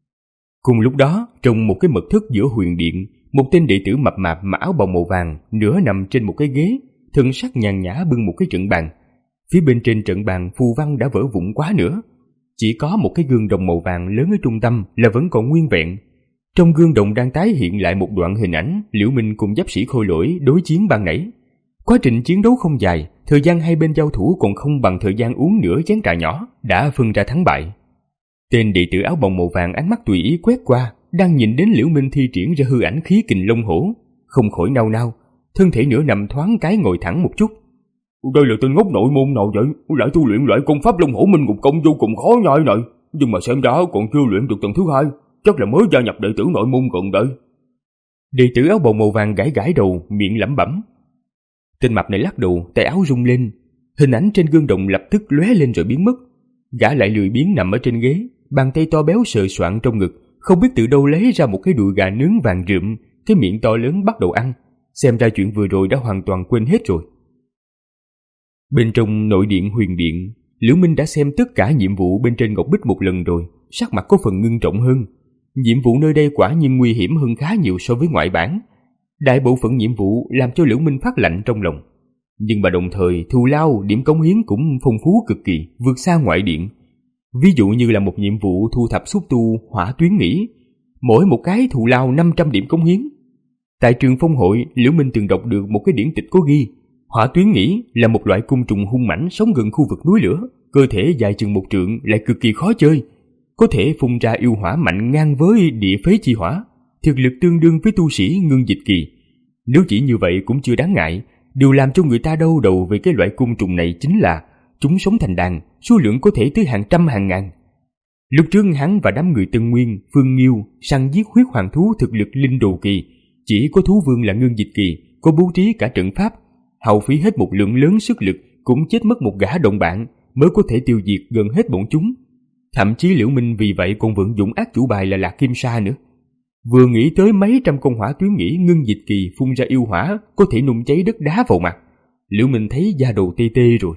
Cùng lúc đó, trong một cái mật thất giữa huyền điện, một tên đệ tử mập mạp mặc áo bào màu vàng, nửa nằm trên một cái ghế, thân sắc nhàn nhã bưng một cái trận bàn. Phía bên trên trận bàn phù văn đã vỡ vụn quá nữa, chỉ có một cái gương đồng màu vàng lớn ở trung tâm là vẫn còn nguyên vẹn. Trong gương đồng đang tái hiện lại một đoạn hình ảnh Liễu Minh cùng giáp sĩ Khôi Lỗi đối chiến ban nãy. Quá trình chiến đấu không dài, thời gian hai bên giao thủ còn không bằng thời gian uống nửa chén trà nhỏ đã phân ra thắng bại. Tên đệ tử áo bồng màu vàng ánh mắt tùy ý quét qua, đang nhìn đến Liễu Minh thi triển ra hư ảnh khí kình long hổ, không khỏi nao nao, thân thể nửa nằm thoáng cái ngồi thẳng một chút. Đây là tên ngốc nội môn nào vậy? Lại tu luyện loại công pháp long hổ minh ngục công vô cùng khó nhai này, nhưng mà xem ra còn chưa luyện được tầng thứ hai, chắc là mới gia nhập đệ tử nội môn gần đây. Đệ tử áo bào màu vàng gãi gãi đầu, miệng lẩm bẩm. Tên mập này lắc đầu, tay áo rung lên, hình ảnh trên gương đồng lập tức lóe lên rồi biến mất. Gã lại lười biếng nằm ở trên ghế, bàn tay to béo sờ soạng trong ngực, không biết từ đâu lấy ra một cái đùi gà nướng vàng rượm, cái miệng to lớn bắt đầu ăn. Xem ra chuyện vừa rồi đã hoàn toàn quên hết rồi. Bên trong nội điện huyền điện, Liễu Minh đã xem tất cả nhiệm vụ bên trên ngọc bích một lần rồi, sắc mặt có phần ngưng trọng hơn. Nhiệm vụ nơi đây quả nhiên nguy hiểm hơn khá nhiều so với ngoại bản. Đại bộ phận nhiệm vụ làm cho Liễu Minh phát lạnh trong lòng. Nhưng mà đồng thời thù lao, điểm cống hiến cũng phong phú cực kỳ, vượt xa ngoại điện. Ví dụ như là một nhiệm vụ thu thập xúc tu hỏa tuyến nghỉ, mỗi một cái thù lao năm trăm điểm cống hiến. Tại trường phong hội, Liễu Minh từng đọc được một cái điển tịch có ghi, hỏa tuyến nghỉ là một loại côn trùng hung mãnh sống gần khu vực núi lửa, cơ thể dài chừng một trượng, lại cực kỳ khó chơi, có thể phun ra yêu hỏa mạnh ngang với địa phế chi hỏa, thực lực tương đương với tu sĩ ngưng dịch kỳ. Nếu chỉ như vậy cũng chưa đáng ngại, điều làm cho người ta đau đầu về cái loại côn trùng này chính là chúng sống thành đàn, số lượng có thể tới hàng trăm hàng ngàn. Lúc trước hắn và đám người Tân Nguyên, Phương Nghiêu săn giết huyết hoàng thú thực lực linh đồ kỳ, chỉ có thú vương là ngưng dịch kỳ, có bố trí cả trận pháp, hao phí hết một lượng lớn sức lực, cũng chết mất một gã đồng bạn mới có thể tiêu diệt gần hết bọn chúng. Thậm chí Liễu Minh vì vậy còn vận dụng ác chủ bài là Lạc Kim Sa nữa. Vừa nghĩ tới mấy trăm con hỏa tuyến nghỉ ngưng dịch kỳ phun ra yêu hỏa có thể nung cháy đất đá vào mặt, Liễu Minh thấy da đầu tê tê rồi.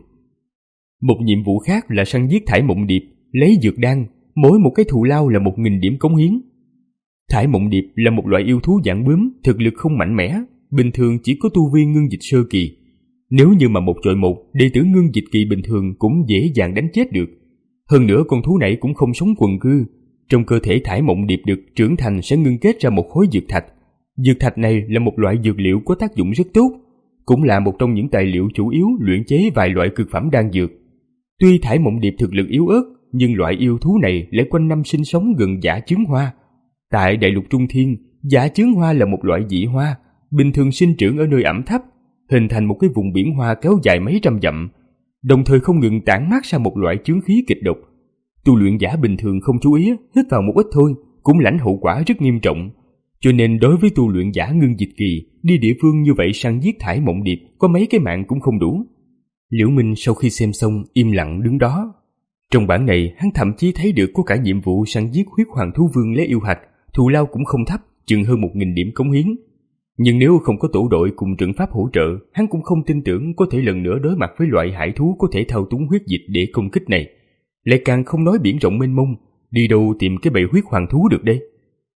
Một nhiệm vụ khác là săn giết thải mộng điệp, lấy dược đan, mỗi một cái thù lao là một nghìn điểm cống hiến. Thải mộng điệp là một loại yêu thú dạng bướm, thực lực không mạnh mẽ, bình thường chỉ có tu vi ngưng dịch sơ kỳ. Nếu như mà một chọi một, đệ tử ngưng dịch kỳ bình thường cũng dễ dàng đánh chết được. Hơn nữa con thú này cũng không sống quần cư. Trong cơ thể thải mộng điệp được trưởng thành sẽ ngưng kết ra một khối dược thạch. Dược thạch này là một loại dược liệu có tác dụng rất tốt, cũng là một trong những tài liệu chủ yếu luyện chế vài loại cực phẩm đan dược. Tuy thải mộng điệp thực lực yếu ớt, nhưng loại yêu thú này lại quanh năm sinh sống gần dã chướng hoa. Tại đại lục Trung Thiên, dã chướng hoa là một loại dị hoa, bình thường sinh trưởng ở nơi ẩm thấp, hình thành một cái vùng biển hoa kéo dài mấy trăm dặm, đồng thời không ngừng tản mát ra một loại chướng khí kịch độc. Tu luyện giả bình thường không chú ý, hít vào một ít thôi, cũng lãnh hậu quả rất nghiêm trọng. Cho nên đối với tu luyện giả ngưng dịch kỳ, đi địa phương như vậy săn giết thải mộng điệp, có mấy cái mạng cũng không đủ. Liễu Minh sau khi xem xong im lặng đứng đó. Trong bản này, hắn thậm chí thấy được có cả nhiệm vụ săn giết huyết hoàng thú vương lấy yêu hạch, thù lao cũng không thấp, chừng hơn một nghìn điểm cống hiến. Nhưng nếu không có tổ đội cùng trận pháp hỗ trợ, hắn cũng không tin tưởng có thể lần nữa đối mặt với loại hải thú có thể thao túng huyết dịch để công kích này. Lại càng không nói biển rộng mênh mông, đi đâu tìm cái bầy huyết hoàng thú được đây.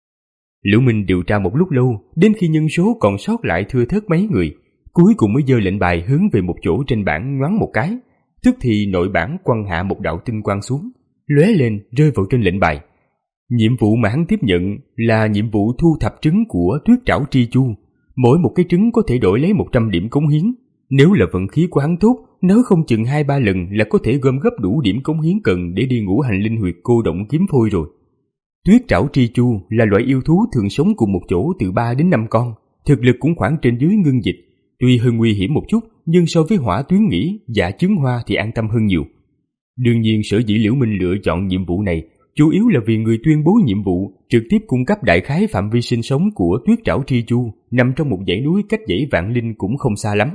Liễu Minh điều tra một lúc lâu, đến khi nhân số còn sót lại thưa thớt mấy người, cuối cùng mới giơ lệnh bài hướng về một chỗ trên bảng nhoáng một cái, tức thì nội bảng quăng hạ một đạo tinh quang xuống, lóe lên rơi vào trên lệnh bài. Nhiệm vụ mà hắn tiếp nhận là nhiệm vụ thu thập trứng của Tuyết Trảo Tri Chu, mỗi một cái trứng có thể đổi lấy một trăm điểm cống hiến. Nếu là vận khí của hắn tốt, nếu không chừng hai ba lần là có thể gom góp đủ điểm cống hiến cần để đi ngũ hành linh huyệt cô động kiếm phôi rồi. Tuyết Trảo Tri Chu là loại yêu thú thường sống cùng một chỗ từ ba đến năm con, thực lực cũng khoảng trên dưới ngưng dịch, tuy hơi nguy hiểm một chút, nhưng so với hỏa tuyến nghỉ, dạ trứng hoa thì an tâm hơn nhiều. Đương nhiên sở dĩ Liễu Minh lựa chọn nhiệm vụ này, chủ yếu là vì người tuyên bố nhiệm vụ trực tiếp cung cấp đại khái phạm vi sinh sống của Tuyết Trảo Tri Chu, nằm trong một dãy núi cách dãy Vạn Linh cũng không xa lắm.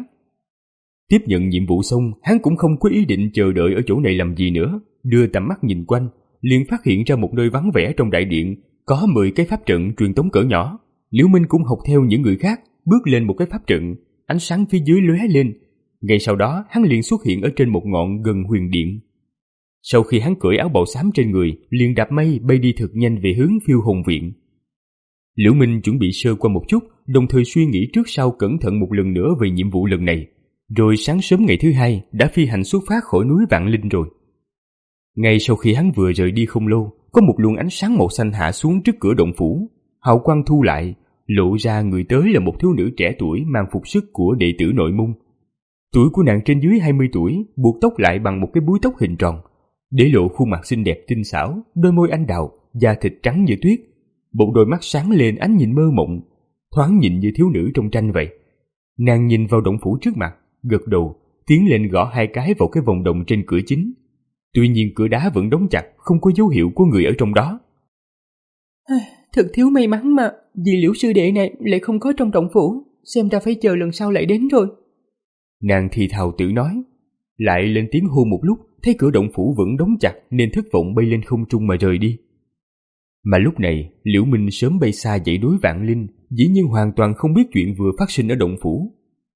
Tiếp nhận nhiệm vụ xong, hắn cũng không có ý định chờ đợi ở chỗ này làm gì nữa, đưa tầm mắt nhìn quanh, liền phát hiện ra một nơi vắng vẻ trong đại điện, có mười cái pháp trận truyền tống cỡ nhỏ. Liễu Minh cũng học theo những người khác, bước lên một cái pháp trận, ánh sáng phía dưới lóe lên. Ngay sau đó, hắn liền xuất hiện ở trên một ngọn gần huyền điện. Sau khi hắn cởi áo bào xám trên người, liền đạp mây bay đi thật nhanh về hướng Phiêu Hồn Viện. Liễu Minh chuẩn bị sơ qua một chút, đồng thời suy nghĩ trước sau cẩn thận một lần nữa về nhiệm vụ lần này. Rồi sáng sớm ngày thứ hai đã phi hành xuất phát khỏi núi Vạn Linh rồi. Ngay sau khi hắn vừa rời đi không lâu, có một luồng ánh sáng màu xanh hạ xuống trước cửa động phủ. Hào quang thu lại, lộ ra người tới là một thiếu nữ trẻ tuổi mang phục sức của đệ tử nội môn. Tuổi của nàng trên dưới hai mươi tuổi, buộc tóc lại bằng một cái búi tóc hình tròn. để lộ khuôn mặt xinh đẹp tinh xảo, đôi môi anh đào, da thịt trắng như tuyết, một đôi mắt sáng lên ánh nhìn mơ mộng, thoáng nhìn như thiếu nữ trong tranh vậy. Nàng nhìn vào động phủ trước mặt, gật đầu, tiến lên gõ hai cái vào cái vòng đồng trên cửa chính. Tuy nhiên cửa đá vẫn đóng chặt, không có dấu hiệu của người ở trong đó. Thật thiếu may mắn mà, vì Liễu sư đệ này lại không có trong động phủ, xem ra phải chờ lần sau lại đến rồi. Nàng thì thào tự nói, lại lên tiếng hô một lúc, thấy cửa động phủ vẫn đóng chặt nên thất vọng bay lên không trung mà rời đi. Mà lúc này, Liễu Minh sớm bay xa dãy núi Vạn Linh, dĩ nhiên hoàn toàn không biết chuyện vừa phát sinh ở động phủ.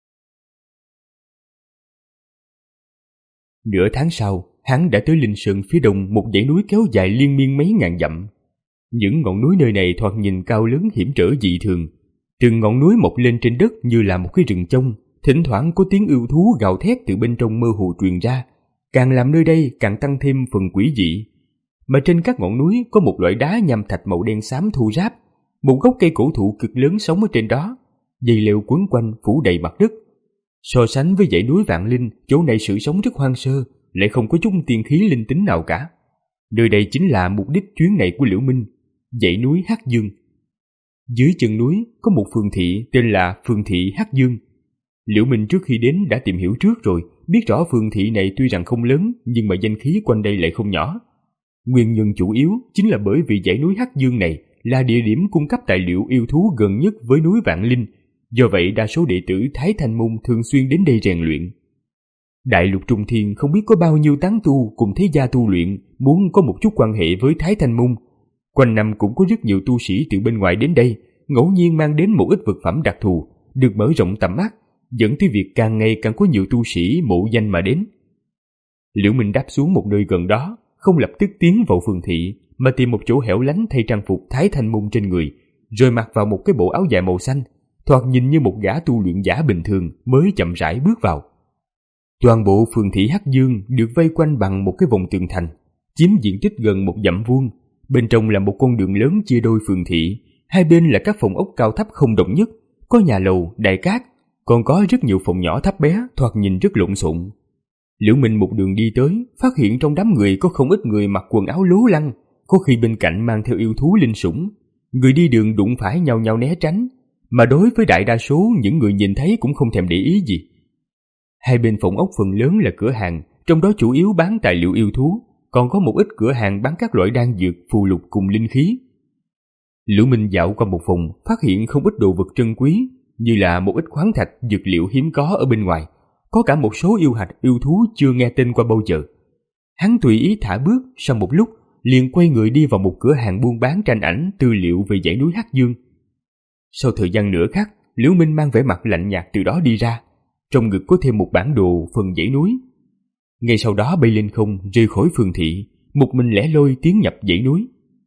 Nửa tháng sau, hắn đã tới Linh Sơn phía đông, một dãy núi kéo dài liên miên mấy ngàn dặm. Những ngọn núi nơi này thoạt nhìn cao lớn hiểm trở dị thường. Từng ngọn núi mọc lên trên đất như là một cái rừng trông, thỉnh thoảng có tiếng yêu thú gào thét từ bên trong mơ hồ truyền ra, càng làm nơi đây càng tăng thêm phần quỷ dị. Mà trên các ngọn núi có một loại đá nham thạch màu đen xám thu ráp, một gốc cây cổ thụ cực lớn sống ở trên đó, dây leo quấn quanh phủ đầy mặt đất. So sánh với dãy núi Vạn Linh, chỗ này sự sống rất hoang sơ, lại không có chút tiên khí linh tính nào cả. Nơi đây chính là mục đích chuyến này của Liễu Minh, dãy núi Hắc Dương. Dưới chân núi có một phường thị tên là phường thị Hắc Dương. Liễu Minh trước khi đến đã tìm hiểu trước rồi, biết rõ phường thị này tuy rằng không lớn nhưng mà danh khí quanh đây lại không nhỏ. Nguyên nhân chủ yếu chính là bởi vì dãy núi Hắc Dương này là địa điểm cung cấp tài liệu yêu thú gần nhất với núi Vạn Linh, do vậy đa số đệ tử Thái Thanh Môn thường xuyên đến đây rèn luyện. Đại lục Trung Thiên không biết có bao nhiêu tán tu cùng thế gia tu luyện muốn có một chút quan hệ với Thái Thanh Môn. Quanh năm cũng có rất nhiều tu sĩ từ bên ngoài đến đây, ngẫu nhiên mang đến một ít vật phẩm đặc thù, được mở rộng tầm mắt, dẫn tới việc càng ngày càng có nhiều tu sĩ mộ danh mà đến. Liễu Minh đáp xuống một nơi gần đó, không lập tức tiến vào phường thị, mà tìm một chỗ hẻo lánh thay trang phục Thái Thanh Môn trên người, rồi mặc vào một cái bộ áo dài màu xanh, thoạt nhìn như một gã tu luyện giả bình thường mới chậm rãi bước vào. Toàn bộ phường thị Hắc Dương được vây quanh bằng một cái vòng tường thành, chiếm diện tích gần một dặm vuông. Bên trong là một con đường lớn chia đôi phường thị, hai bên là các phòng ốc cao thấp không đồng nhất, có nhà lầu, đài cát, còn có rất nhiều phòng nhỏ thấp bé, thoạt nhìn rất lộn xộn. Liễu Minh một đường đi tới, phát hiện trong đám người có không ít người mặc quần áo lố lăng, có khi bên cạnh mang theo yêu thú linh sủng. Người đi đường đụng phải nhau nhau né tránh, mà đối với đại đa số những người nhìn thấy cũng không thèm để ý gì. Hai bên phòng ốc phần lớn là cửa hàng, trong đó chủ yếu bán tài liệu yêu thú, còn có một ít cửa hàng bán các loại đan dược, phù lục cùng linh khí. Liễu Minh dạo qua một phòng, phát hiện không ít đồ vật trân quý, như là một ít khoáng thạch, dược liệu hiếm có ở bên ngoài, có cả một số yêu hạch, yêu thú chưa nghe tên qua bao giờ. Hắn tùy ý thả bước, sau một lúc liền quay người đi vào một cửa hàng buôn bán tranh ảnh, tư liệu về dãy núi Hắc Dương. Sau thời gian nửa khắc, Liễu Minh mang vẻ mặt lạnh nhạt từ đó đi ra, trong ngực có thêm một bản đồ phần dãy núi. Ngay sau đó bay lên không, rời khỏi phường thị, một mình lẻ loi tiến nhập dãy núi.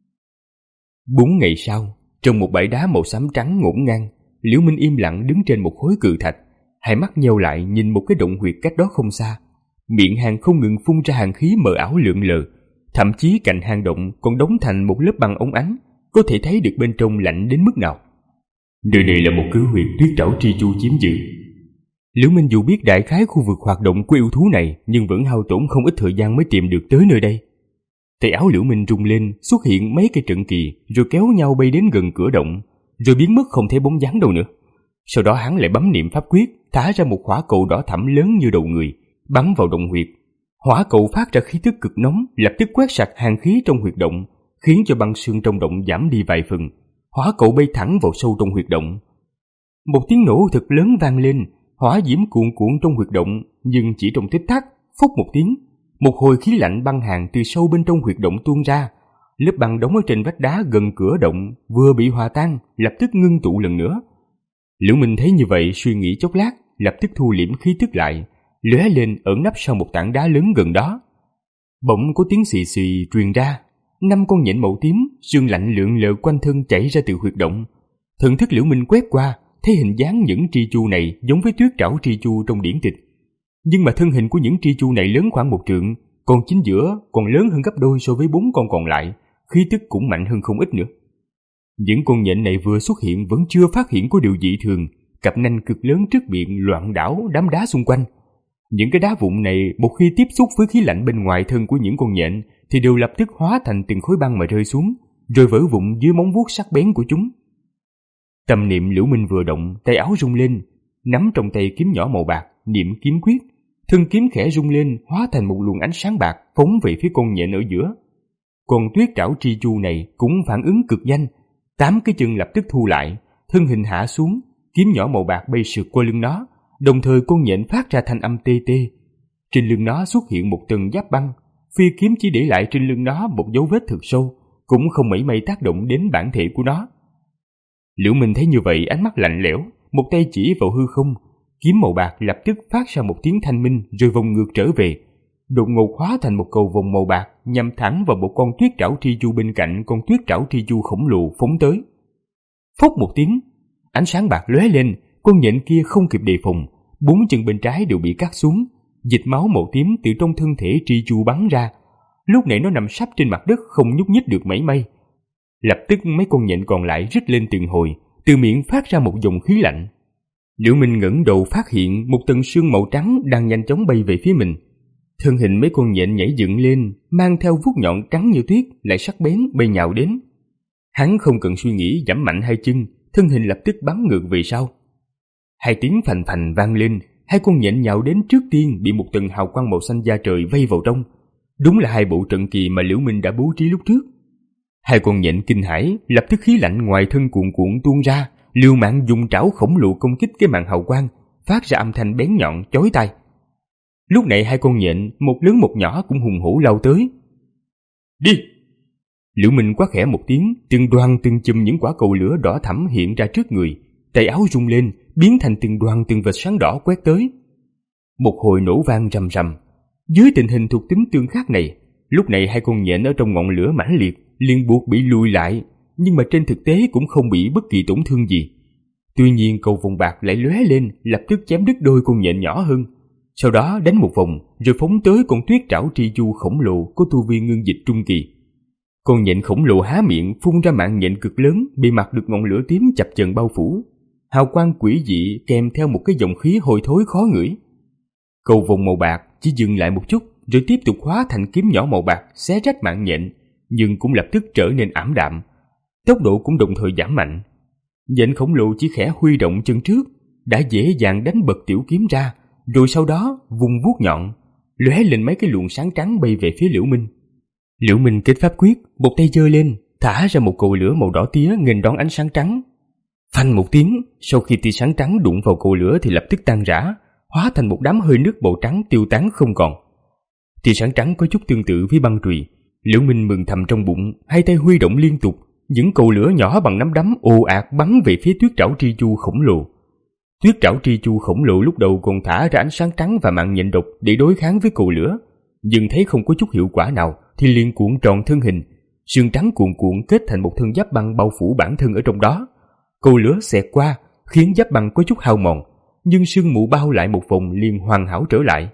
Bốn ngày sau, trong một bãi đá màu xám trắng ngổn ngang, Liễu Minh im lặng đứng trên một khối cự thạch, hai mắt nheo lại nhìn một cái động huyệt cách đó không xa. Miệng hang không ngừng phun ra hàn khí mờ ảo lượn lờ, thậm chí cạnh hang động còn đóng thành một lớp băng óng ánh, có thể thấy được bên trong lạnh đến mức nào. Nơi này là một cứ huyệt tuyết trảo tri chu chiếm giữ. Liễu Minh dù biết đại khái khu vực hoạt động của yêu thú này, nhưng vẫn hao tổn không ít thời gian mới tìm được tới nơi đây. Tay áo Liễu Minh rung lên, xuất hiện mấy cây trận kỳ, rồi kéo nhau bay đến gần cửa động, rồi biến mất không thấy bóng dáng đâu nữa. Sau đó hắn lại bấm niệm pháp quyết, thả ra một hỏa cầu đỏ thẫm lớn như đầu người, bắn vào động huyệt. Hỏa cầu phát ra khí tức cực nóng, lập tức quét sạch hàn khí trong huyệt động, khiến cho băng xương trong động giảm đi vài phần. Hỏa cầu bay thẳng vào sâu trong huyệt động. Một tiếng nổ thật lớn vang lên, hỏa diễm cuồn cuộn trong huyệt động, nhưng chỉ trong tích tắc, phốc một tiếng, một hồi khí lạnh băng hàn từ sâu bên trong huyệt động tuôn ra. Lớp băng đóng ở trên vách đá gần cửa động vừa bị hòa tan, lập tức ngưng tụ lần nữa. Liễu Minh thấy như vậy, suy nghĩ chốc lát, lập tức thu liễm khí tức lại, lóe lên ẩn nấp sau một tảng đá lớn gần đó. Bỗng có tiếng xì xì truyền ra, năm con nhện màu tím, sương lạnh lượn lờ quanh thân chảy ra từ huyệt động. Thần thức Liễu Minh quét qua, thấy hình dáng những tri chu này giống với tuyết trảo tri chu trong điển tịch, nhưng mà thân hình của những tri chu này lớn khoảng một trượng, còn chính giữa còn lớn hơn gấp đôi so với bốn con còn lại, khí tức cũng mạnh hơn không ít nữa. Những con nhện này vừa xuất hiện vẫn chưa phát hiện có điều dị thường, cặp nanh cực lớn trước miệng loạn đảo đám đá xung quanh. Những cái đá vụn này một khi tiếp xúc với khí lạnh bên ngoài thân của những con nhện thì đều lập tức hóa thành từng khối băng mà rơi xuống, rồi vỡ vụn dưới móng vuốt sắc bén của chúng. Tâm niệm Liễu Minh vừa động, tay áo rung lên, nắm trong tay kiếm nhỏ màu bạc, niệm kiếm quyết, thân kiếm khẽ rung lên, hóa thành một luồng ánh sáng bạc phóng về phía con nhện ở giữa. Con tuyết trảo tri chu này cũng phản ứng cực nhanh, tám cái chân lập tức thu lại, thân hình hạ xuống, kiếm nhỏ màu bạc bay sượt qua lưng nó, đồng thời con nhện phát ra thanh âm tê tê. Trên lưng nó xuất hiện một tầng giáp băng, phi kiếm chỉ để lại trên lưng nó một dấu vết thực sâu, cũng không mảy may tác động đến bản thể của nó. Liễu Minh thấy như vậy, ánh mắt lạnh lẽo, một tay chỉ vào hư không, kiếm màu bạc lập tức phát ra một tiếng thanh minh rồi vòng ngược trở về, đột ngột hóa thành một cầu vồng màu bạc nhằm thẳng vào một con tuyết trảo tri chu bên cạnh con tuyết trảo tri chu khổng lồ phóng tới. Phốc một tiếng, ánh sáng bạc lóe lên, con nhện kia không kịp đề phòng, bốn chân bên trái đều bị cắt xuống, dịch máu màu tím từ trong thân thể tri chu bắn ra. Lúc này nó nằm sắp trên mặt đất không nhúc nhích được mảy may. Lập tức mấy con nhện còn lại rít lên từng hồi, từ miệng phát ra một dòng khí lạnh. Liễu Minh ngẩng đầu phát hiện một tầng sương màu trắng đang nhanh chóng bay về phía mình. Thân hình mấy con nhện nhảy dựng lên, mang theo vuốt nhọn trắng như tuyết lại sắc bén bay nhào đến. Hắn không cần suy nghĩ, giẫm mạnh hai chân, thân hình lập tức bắn ngược về sau. Hai tiếng phành phành vang lên, hai con nhện nhào đến trước tiên bị một tầng hào quang màu xanh da trời vây vào trong. Đúng là hai bộ trận kỳ mà Liễu Minh đã bố trí lúc trước. Hai con nhện kinh hãi, lập tức khí lạnh ngoài thân cuộn cuộn tuôn ra, liều mạng dùng trảo khổng lồ công kích cái màn hào quang, phát ra âm thanh bén nhọn chói tai. Lúc này hai con nhện, một lớn một nhỏ cũng hùng hổ lao tới. Đi! Liễu Minh quát khẽ một tiếng, từng đoàn từng chùm những quả cầu lửa đỏ thẫm hiện ra trước người, tay áo rung lên, biến thành từng đoàn từng vệt sáng đỏ quét tới. Một hồi nổ vang rầm rầm. Dưới tình hình thuộc tính tương khắc này, lúc này hai con nhện ở trong ngọn lửa mãnh liệt liền buộc bị lùi lại, nhưng mà trên thực tế cũng không bị bất kỳ tổn thương gì. Tuy nhiên cầu vồng bạc lại lóe lên, lập tức chém đứt đôi con nhện nhỏ hơn, sau đó đánh một vòng rồi phóng tới con tuyết trảo tri chu khổng lồ có tu vi ngưng dịch trung kỳ. Con nhện khổng lồ há miệng phun ra mạng nhện cực lớn, bị mặt được ngọn lửa tím chập chờn bao phủ, hào quang quỷ dị kèm theo một cái dòng khí hôi thối khó ngửi. Cầu vồng màu bạc chỉ dừng lại một chút rồi tiếp tục hóa thành kiếm nhỏ màu bạc xé rách mạng nhện, nhưng cũng lập tức trở nên ảm đạm, tốc độ cũng đồng thời giảm mạnh. Nhện khổng lồ chỉ khẽ huy động chân trước đã dễ dàng đánh bật tiểu kiếm ra, rồi sau đó vùng vuốt nhọn lóe lên mấy cái luồng sáng trắng bay về phía Liễu Minh. Liễu Minh kết pháp quyết, một tay giơ lên thả ra một cầu lửa màu đỏ tía nghênh đón ánh sáng trắng. Phanh một tiếng, sau khi tia sáng trắng đụng vào cầu lửa thì lập tức tan rã, hóa thành một đám hơi nước màu trắng tiêu tán không còn. Tia sáng trắng có chút tương tự với băng chùy. Liễu Minh mừng thầm trong bụng, hai tay huy động liên tục, những cầu lửa nhỏ bằng nắm đấm ồ ạt bắn về phía tuyết trảo tri chu khổng lồ. Tuyết trảo tri chu khổng lồ lúc đầu còn thả ra ánh sáng trắng và mạng nhện độc để đối kháng với cầu lửa, nhưng thấy không có chút hiệu quả nào thì liền cuộn tròn thân hình, sương trắng cuộn cuộn kết thành một thân giáp băng bao phủ bản thân ở trong đó. Cầu lửa xẹt qua khiến giáp băng có chút hao mòn, nhưng sương mù bao lại một vòng liền hoàn hảo trở lại.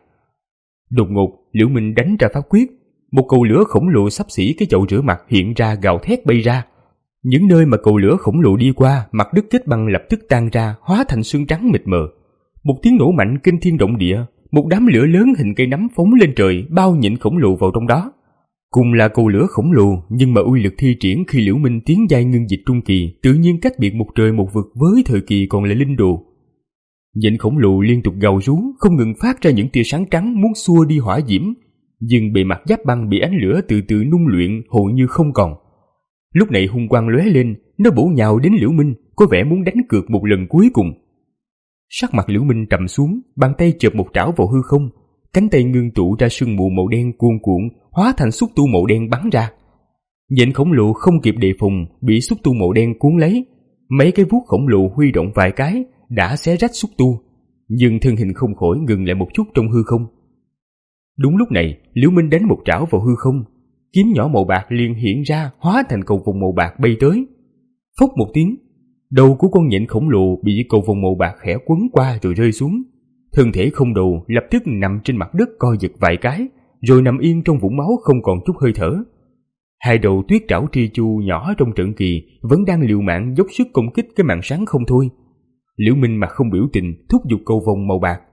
Đột ngột, Liễu Minh đánh ra pháp quyết, một cầu lửa khổng lồ xấp xỉ cái chậu rửa mặt hiện ra gào thét bay ra. Những nơi mà cầu lửa khổng lồ đi qua, mặt đất kết băng lập tức tan ra, hóa thành sương trắng mịt mờ. Một tiếng nổ mạnh kinh thiên động địa, một đám lửa lớn hình cây nắm phóng lên trời, bao nhện khổng lồ vào trong đó. Cùng là cầu lửa khổng lồ, nhưng mà uy lực thi triển khi Liễu Minh tiến giai ngưng dịch trung kỳ tự nhiên cách biệt một trời một vực với thời kỳ còn là linh đồ. Nhện khổng lồ liên tục gào rú, không ngừng phát ra những tia sáng trắng muốn xua đi hỏa diễm, nhưng bề mặt giáp băng bị ánh lửa từ từ nung luyện hầu như không còn. Lúc này hung quang lóe lên, nó bổ nhào đến Liễu Minh, có vẻ muốn đánh cược một lần cuối cùng. Sắc mặt Liễu Minh trầm xuống, bàn tay chộp một trảo vào hư không, cánh tay ngưng tụ ra sương mù màu đen cuồn cuộn, hóa thành xúc tu màu đen bắn ra. Nhện khổng lồ không kịp đề phòng, bị xúc tu màu đen cuốn lấy, mấy cái vuốt khổng lồ huy động vài cái đã xé rách xúc tu, nhưng thân hình không khỏi ngừng lại một chút trong hư không. Đúng lúc này, Liễu Minh đánh một trảo vào hư không, kiếm nhỏ màu bạc liền hiện ra, hóa thành cầu vồng màu bạc bay tới. Phốc một tiếng, đầu của con nhện khổng lồ bị cầu vồng màu bạc khẽ quấn qua rồi rơi xuống. Thân thể không đầu lập tức nằm trên mặt đất co giật vài cái, rồi nằm yên trong vũng máu không còn chút hơi thở. Hai đầu tuyết trảo tri chu nhỏ trong trận kỳ vẫn đang liều mạng dốc sức công kích cái màn sáng không thôi. Liễu Minh mặt không biểu tình thúc giục cầu vồng màu bạc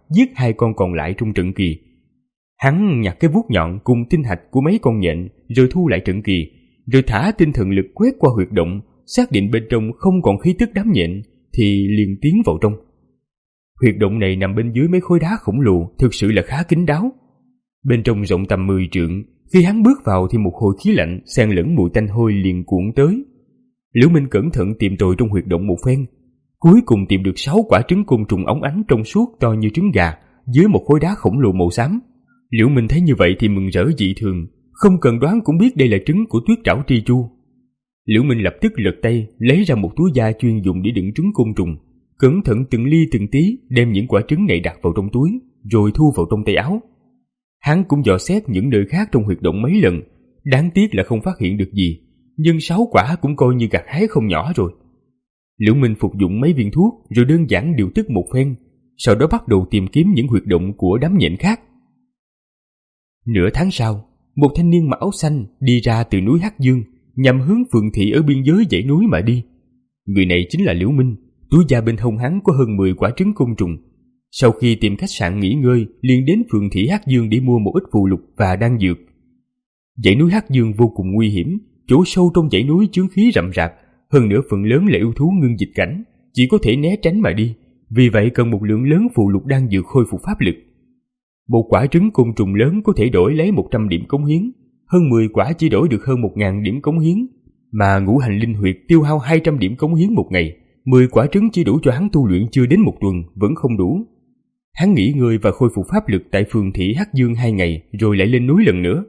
giết hai con còn lại trong trận kỳ. Hắn nhặt cái vuốt nhọn cùng tinh hạch của mấy con nhện rồi thu lại trận kỳ, rồi thả tinh thần lực quét qua huyệt động, xác định bên trong không còn khí tức đám nhện thì liền tiến vào trong. Huyệt động này nằm bên dưới mấy khối đá khổng lồ, thực sự là khá kín đáo. Bên trong rộng tầm mười trượng, khi hắn bước vào thì một hồi khí lạnh xen lẫn mùi tanh hôi liền cuộn tới. Liễu Minh cẩn thận tìm tòi trong huyệt động một phen, cuối cùng tìm được sáu quả trứng côn trùng óng ánh trong suốt to như trứng gà dưới một khối đá khổng lồ màu xám. Liễu Minh thấy như vậy thì mừng rỡ dị thường, không cần đoán cũng biết đây là trứng của tuyết trảo tri chu. Liễu Minh lập tức lật tay lấy ra một túi da chuyên dùng để đựng trứng côn trùng, cẩn thận từng ly từng tí đem những quả trứng này đặt vào trong túi rồi thu vào trong tay áo. Hắn cũng dò xét những nơi khác trong huyệt động mấy lần, đáng tiếc là không phát hiện được gì, nhưng sáu quả cũng coi như gặt hái không nhỏ rồi. Liễu Minh phục dụng mấy viên thuốc rồi đơn giản điều tức một phen, sau đó bắt đầu tìm kiếm những huyệt động của đám nhện khác. Nửa tháng sau, một thanh niên mặc áo xanh đi ra từ núi Hắc Dương, nhằm hướng phường thị ở biên giới dãy núi mà đi. Người này chính là Liễu Minh. Túi da bên hông hắn có hơn mười quả trứng côn trùng. Sau khi tìm khách sạn nghỉ ngơi, liền đến phường thị Hắc Dương để mua một ít phù lục và đan dược. Dãy núi Hắc Dương vô cùng nguy hiểm, chỗ sâu trong dãy núi chướng khí rậm rạp, hơn nữa phần lớn là yêu thú ngưng dịch cảnh, chỉ có thể né tránh mà đi, vì vậy cần một lượng lớn phù lục đan dược khôi phục pháp lực. Một quả trứng côn trùng lớn có thể đổi lấy một trăm điểm cống hiến, hơn mười quả chỉ đổi được hơn một nghìn điểm cống hiến, mà ngũ hành linh huyệt tiêu hao hai trăm điểm cống hiến một ngày, mười quả trứng chỉ đủ cho hắn tu luyện chưa đến một tuần vẫn không đủ. Hắn nghỉ ngơi và khôi phục pháp lực tại phường thị Hắc Dương hai ngày rồi lại lên núi lần nữa.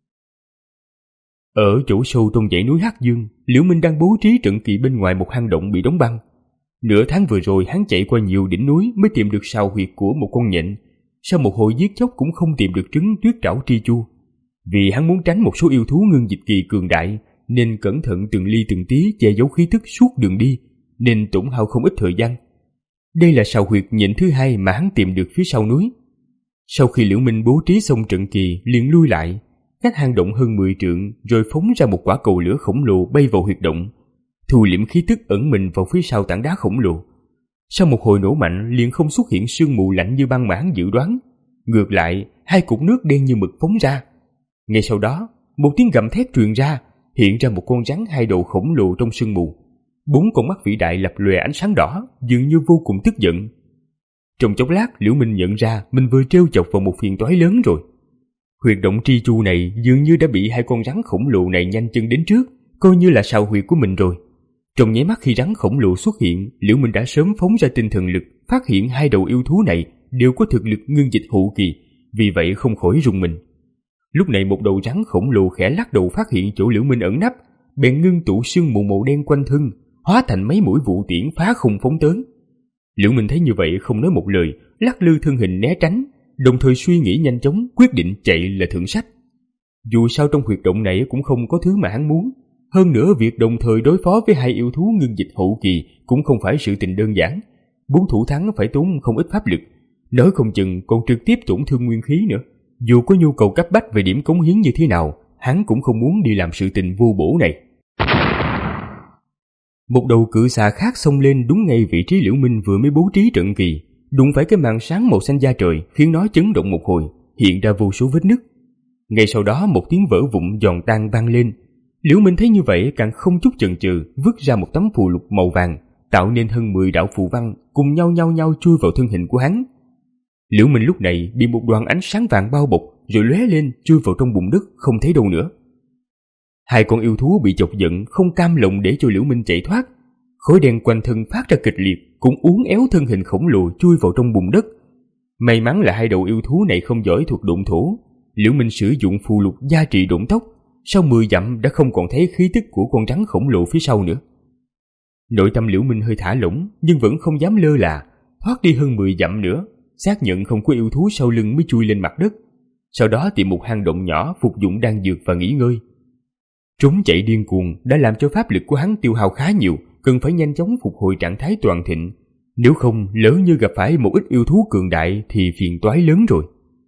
Ở chỗ sâu trong dãy núi Hắc Dương, Liễu Minh đang bố trí trận kỳ bên ngoài một hang động bị đóng băng. Nửa tháng vừa rồi hắn chạy qua nhiều đỉnh núi mới tìm được sào huyệt của một con nhện. Sau một hồi giết chóc cũng không tìm được trứng tuyết trảo tri chu. Vì hắn muốn tránh một số yêu thú ngưng dịch kỳ cường đại, nên cẩn thận từng ly từng tí che giấu khí tức suốt đường đi, nên tổn hao không ít thời gian. Đây là sào huyệt nhện thứ hai mà hắn tìm được phía sau núi. Sau khi Liễu Minh bố trí xong trận kỳ, liền lui lại, cách hang động hơn mười trượng, rồi phóng ra một quả cầu lửa khổng lồ bay vào huyệt động, thu liễm khí tức ẩn mình vào phía sau tảng đá khổng lồ. Sau một hồi nổ mạnh, liền không xuất hiện sương mù lạnh như băng mà hắn dự đoán. Ngược lại, hai cục nước đen như mực phóng ra. Ngay sau đó, một tiếng gầm thét truyền ra, hiện ra một con rắn hai đầu khổng lồ trong sương mù. Bốn con mắt vĩ đại lập lòe ánh sáng đỏ, dường như vô cùng tức giận. Trong chốc lát, Liễu Minh nhận ra mình vừa trêu chọc vào một phiền toái lớn rồi. Huyệt động tri chu này dường như đã bị hai con rắn khổng lồ này nhanh chân đến trước, coi như là sào huyệt của mình rồi. Trong nháy mắt khi rắn khổng lồ xuất hiện, Liễu Minh đã sớm phóng ra tinh thần lực, phát hiện hai đầu yêu thú này đều có thực lực ngưng dịch hậu kỳ, vì vậy không khỏi rùng mình. Lúc này một đầu rắn khổng lồ khẽ lắc đầu phát hiện chỗ Liễu Minh ẩn nấp, bèn ngưng tụ sương mù màu đen quanh thân, hóa thành mấy mũi vụ tiễn phá không phóng tới. Liễu Minh thấy như vậy không nói một lời, lắc lư thân hình né tránh, đồng thời suy nghĩ nhanh chóng, quyết định chạy là thượng sách. Dù sao trong huyệt động này cũng không có thứ mà hắn muốn, hơn nữa việc đồng thời đối phó với hai yêu thú ngưng dịch hậu kỳ cũng không phải sự tình đơn giản. Muốn thủ thắng phải tốn không ít pháp lực, nói không chừng còn trực tiếp tổn thương nguyên khí nữa. Dù có nhu cầu cấp bách về điểm cống hiến như thế nào, hắn cũng không muốn đi làm sự tình vô bổ này. Một đầu cự xà khác xông lên đúng ngay vị trí Liễu Minh vừa mới bố trí trận kỳ, đụng phải cái màn sáng màu xanh da trời khiến nó chấn động một hồi, hiện ra vô số vết nứt. Ngay sau đó một tiếng vỡ vụn giòn tan vang lên. Liễu Minh thấy như vậy càng không chút chần chừ, vứt ra một tấm phù lục màu vàng, tạo nên hơn mười đạo phù văn cùng nhau nhau nhau chui vào thân hình của hắn. Liễu Minh lúc này bị một đoàn ánh sáng vàng bao bọc, rồi lóe lên chui vào trong bùn đất không thấy đâu nữa. Hai con yêu thú bị chọc giận không cam lòng để cho Liễu Minh chạy thoát, khói đen quanh thân phát ra kịch liệt, cũng uốn éo thân hình khổng lồ chui vào trong bùn đất. May mắn là hai đầu yêu thú này không giỏi thuộc độn thổ. Liễu Minh sử dụng phù lục gia trị độn tốc, sau mười dặm đã không còn thấy khí tức của con rắn khổng lồ phía sau nữa. Nội tâm Liễu Minh hơi thả lỏng, nhưng vẫn không dám lơ là, thoát đi hơn mười dặm nữa, xác nhận không có yêu thú sau lưng mới chui lên mặt đất. Sau đó tìm một hang động nhỏ phục dụng đan dược và nghỉ ngơi. Trốn chạy điên cuồng đã làm cho pháp lực của hắn tiêu hao khá nhiều, cần phải nhanh chóng phục hồi trạng thái toàn thịnh. Nếu không, lỡ như gặp phải một ít yêu thú cường đại thì phiền toái lớn rồi.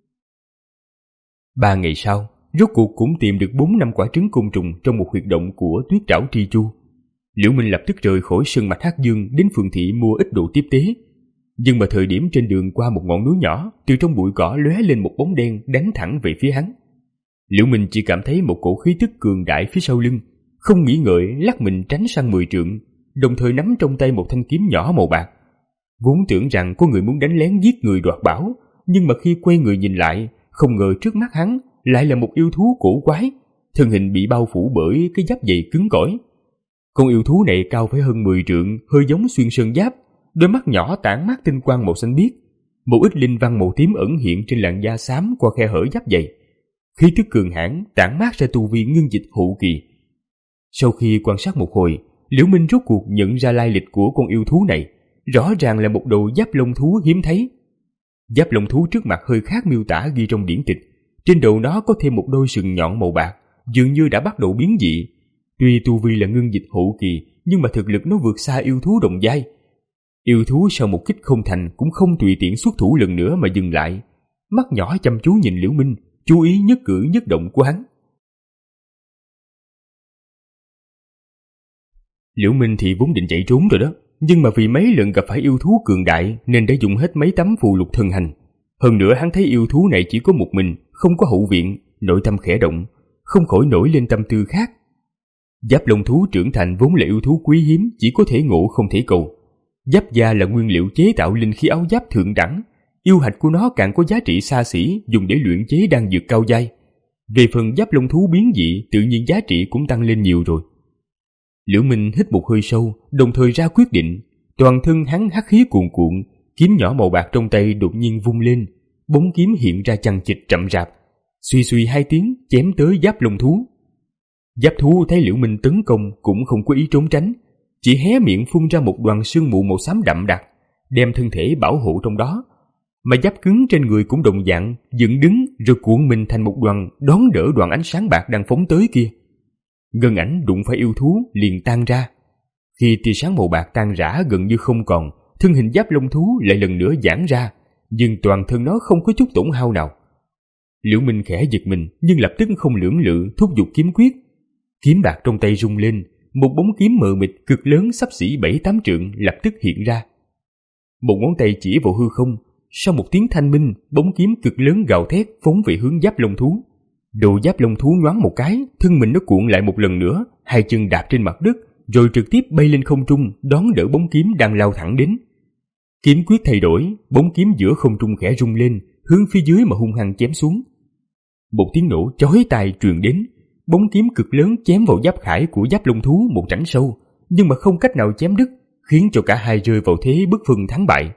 Ba ngày sau, rốt cuộc cũng tìm được bốn năm quả trứng côn trùng trong một huyệt động của tuyết trảo tri chu. Liễu Minh lập tức rời khỏi sơn mạch Hắc Dương đến phường thị mua ít đồ tiếp tế. Nhưng mà thời điểm trên đường qua một ngọn núi nhỏ, từ trong bụi cỏ lóe lên một bóng đen đánh thẳng về phía hắn. Liễu Minh chỉ cảm thấy một cổ khí tức cường đại phía sau lưng, không nghĩ ngợi lắc mình tránh sang mười trượng, đồng thời nắm trong tay một thanh kiếm nhỏ màu bạc. Vốn tưởng rằng có người muốn đánh lén giết người đoạt bảo, nhưng mà khi quay người nhìn lại, không ngờ trước mắt hắn lại là một yêu thú cổ quái, thân hình bị bao phủ bởi cái giáp dày cứng cỏi. Con yêu thú này cao phải hơn mười trượng, hơi giống xuyên sơn giáp, đôi mắt nhỏ tản mát tinh quang màu xanh biếc, một ít linh văn màu tím ẩn hiện trên làn da xám qua khe hở giáp dày. Khí tức cường hãn tản mát ra tu vi ngưng dịch hậu kỳ. Sau khi quan sát một hồi, Liễu Minh rốt cuộc nhận ra lai lịch của con yêu thú này, rõ ràng là một đầu giáp lông thú hiếm thấy. Giáp lông thú trước mặt hơi khác miêu tả ghi trong điển tịch, trên đầu nó có thêm một đôi sừng nhọn màu bạc, dường như đã bắt đầu biến dị. Tuy tu vi là ngưng dịch hậu kỳ, nhưng mà thực lực nó vượt xa yêu thú đồng giai. Yêu thú sau một kích không thành cũng không tùy tiện xuất thủ lần nữa mà dừng lại, mắt nhỏ chăm chú nhìn Liễu Minh, chú ý nhất cử nhất động của hắn. Liễu Minh thì vốn định chạy trốn rồi đó, nhưng mà vì mấy lần gặp phải yêu thú cường đại nên đã dùng hết mấy tấm phù lục thần hành. Hơn nữa hắn thấy yêu thú này chỉ có một mình, không có hậu viện, nội tâm khẽ động, không khỏi nổi lên tâm tư khác. Giáp lông thú trưởng thành vốn là yêu thú quý hiếm, chỉ có thể ngộ không thể cầu. Giáp da là nguyên liệu chế tạo linh khí áo giáp thượng đẳng, yêu hạch của nó càng có giá trị xa xỉ, dùng để luyện chế đan dược cao giai. Về phần giáp lông thú biến dị, tự nhiên giá trị cũng tăng lên nhiều rồi. Liễu Minh hít một hơi sâu, đồng thời ra quyết định. Toàn thân hắn hắc khí cuồn cuộn, kiếm nhỏ màu bạc trong tay đột nhiên vung lên, bóng kiếm hiện ra chằng chịt chậm rạp, suy suy hai tiếng chém tới giáp lông thú. Giáp thú thấy Liễu Minh tấn công cũng không có ý trốn tránh, chỉ hé miệng phun ra một đoàn sương mù màu xám đậm đặc, đem thân thể bảo hộ trong đó. Mà giáp cứng trên người cũng đồng dạng dựng đứng rồi cuộn mình thành một đoàn đón đỡ đoàn ánh sáng bạc đang phóng tới kia. Ngân ảnh đụng phải yêu thú liền tan ra. Khi tia sáng màu bạc tan rã gần như không còn, thân hình giáp lông thú lại lần nữa giãn ra, nhưng toàn thân nó không có chút tổn hao nào. Liễu Minh khẽ giật mình nhưng lập tức không lưỡng lự thúc giục kiếm quyết. Kiếm bạc trong tay rung lên, một bóng kiếm mờ mịt cực lớn xấp xỉ bảy tám trượng lập tức hiện ra. Một ngón tay chỉ vào hư không, sau một tiếng thanh minh, bóng kiếm cực lớn gào thét phóng về hướng giáp lông thú. Đầu giáp lông thú nhoáng một cái, thân mình nó cuộn lại một lần nữa, hai chân đạp trên mặt đất, rồi trực tiếp bay lên không trung đón đỡ bóng kiếm đang lao thẳng đến. Kiếm quyết thay đổi, bóng kiếm giữa không trung khẽ rung lên, hướng phía dưới mà hung hăng chém xuống. Một tiếng nổ chói tai truyền đến, bóng kiếm cực lớn chém vào giáp khải của giáp lông thú một rãnh sâu, nhưng mà không cách nào chém đứt, khiến cho cả hai rơi vào thế bất phân thắng bại.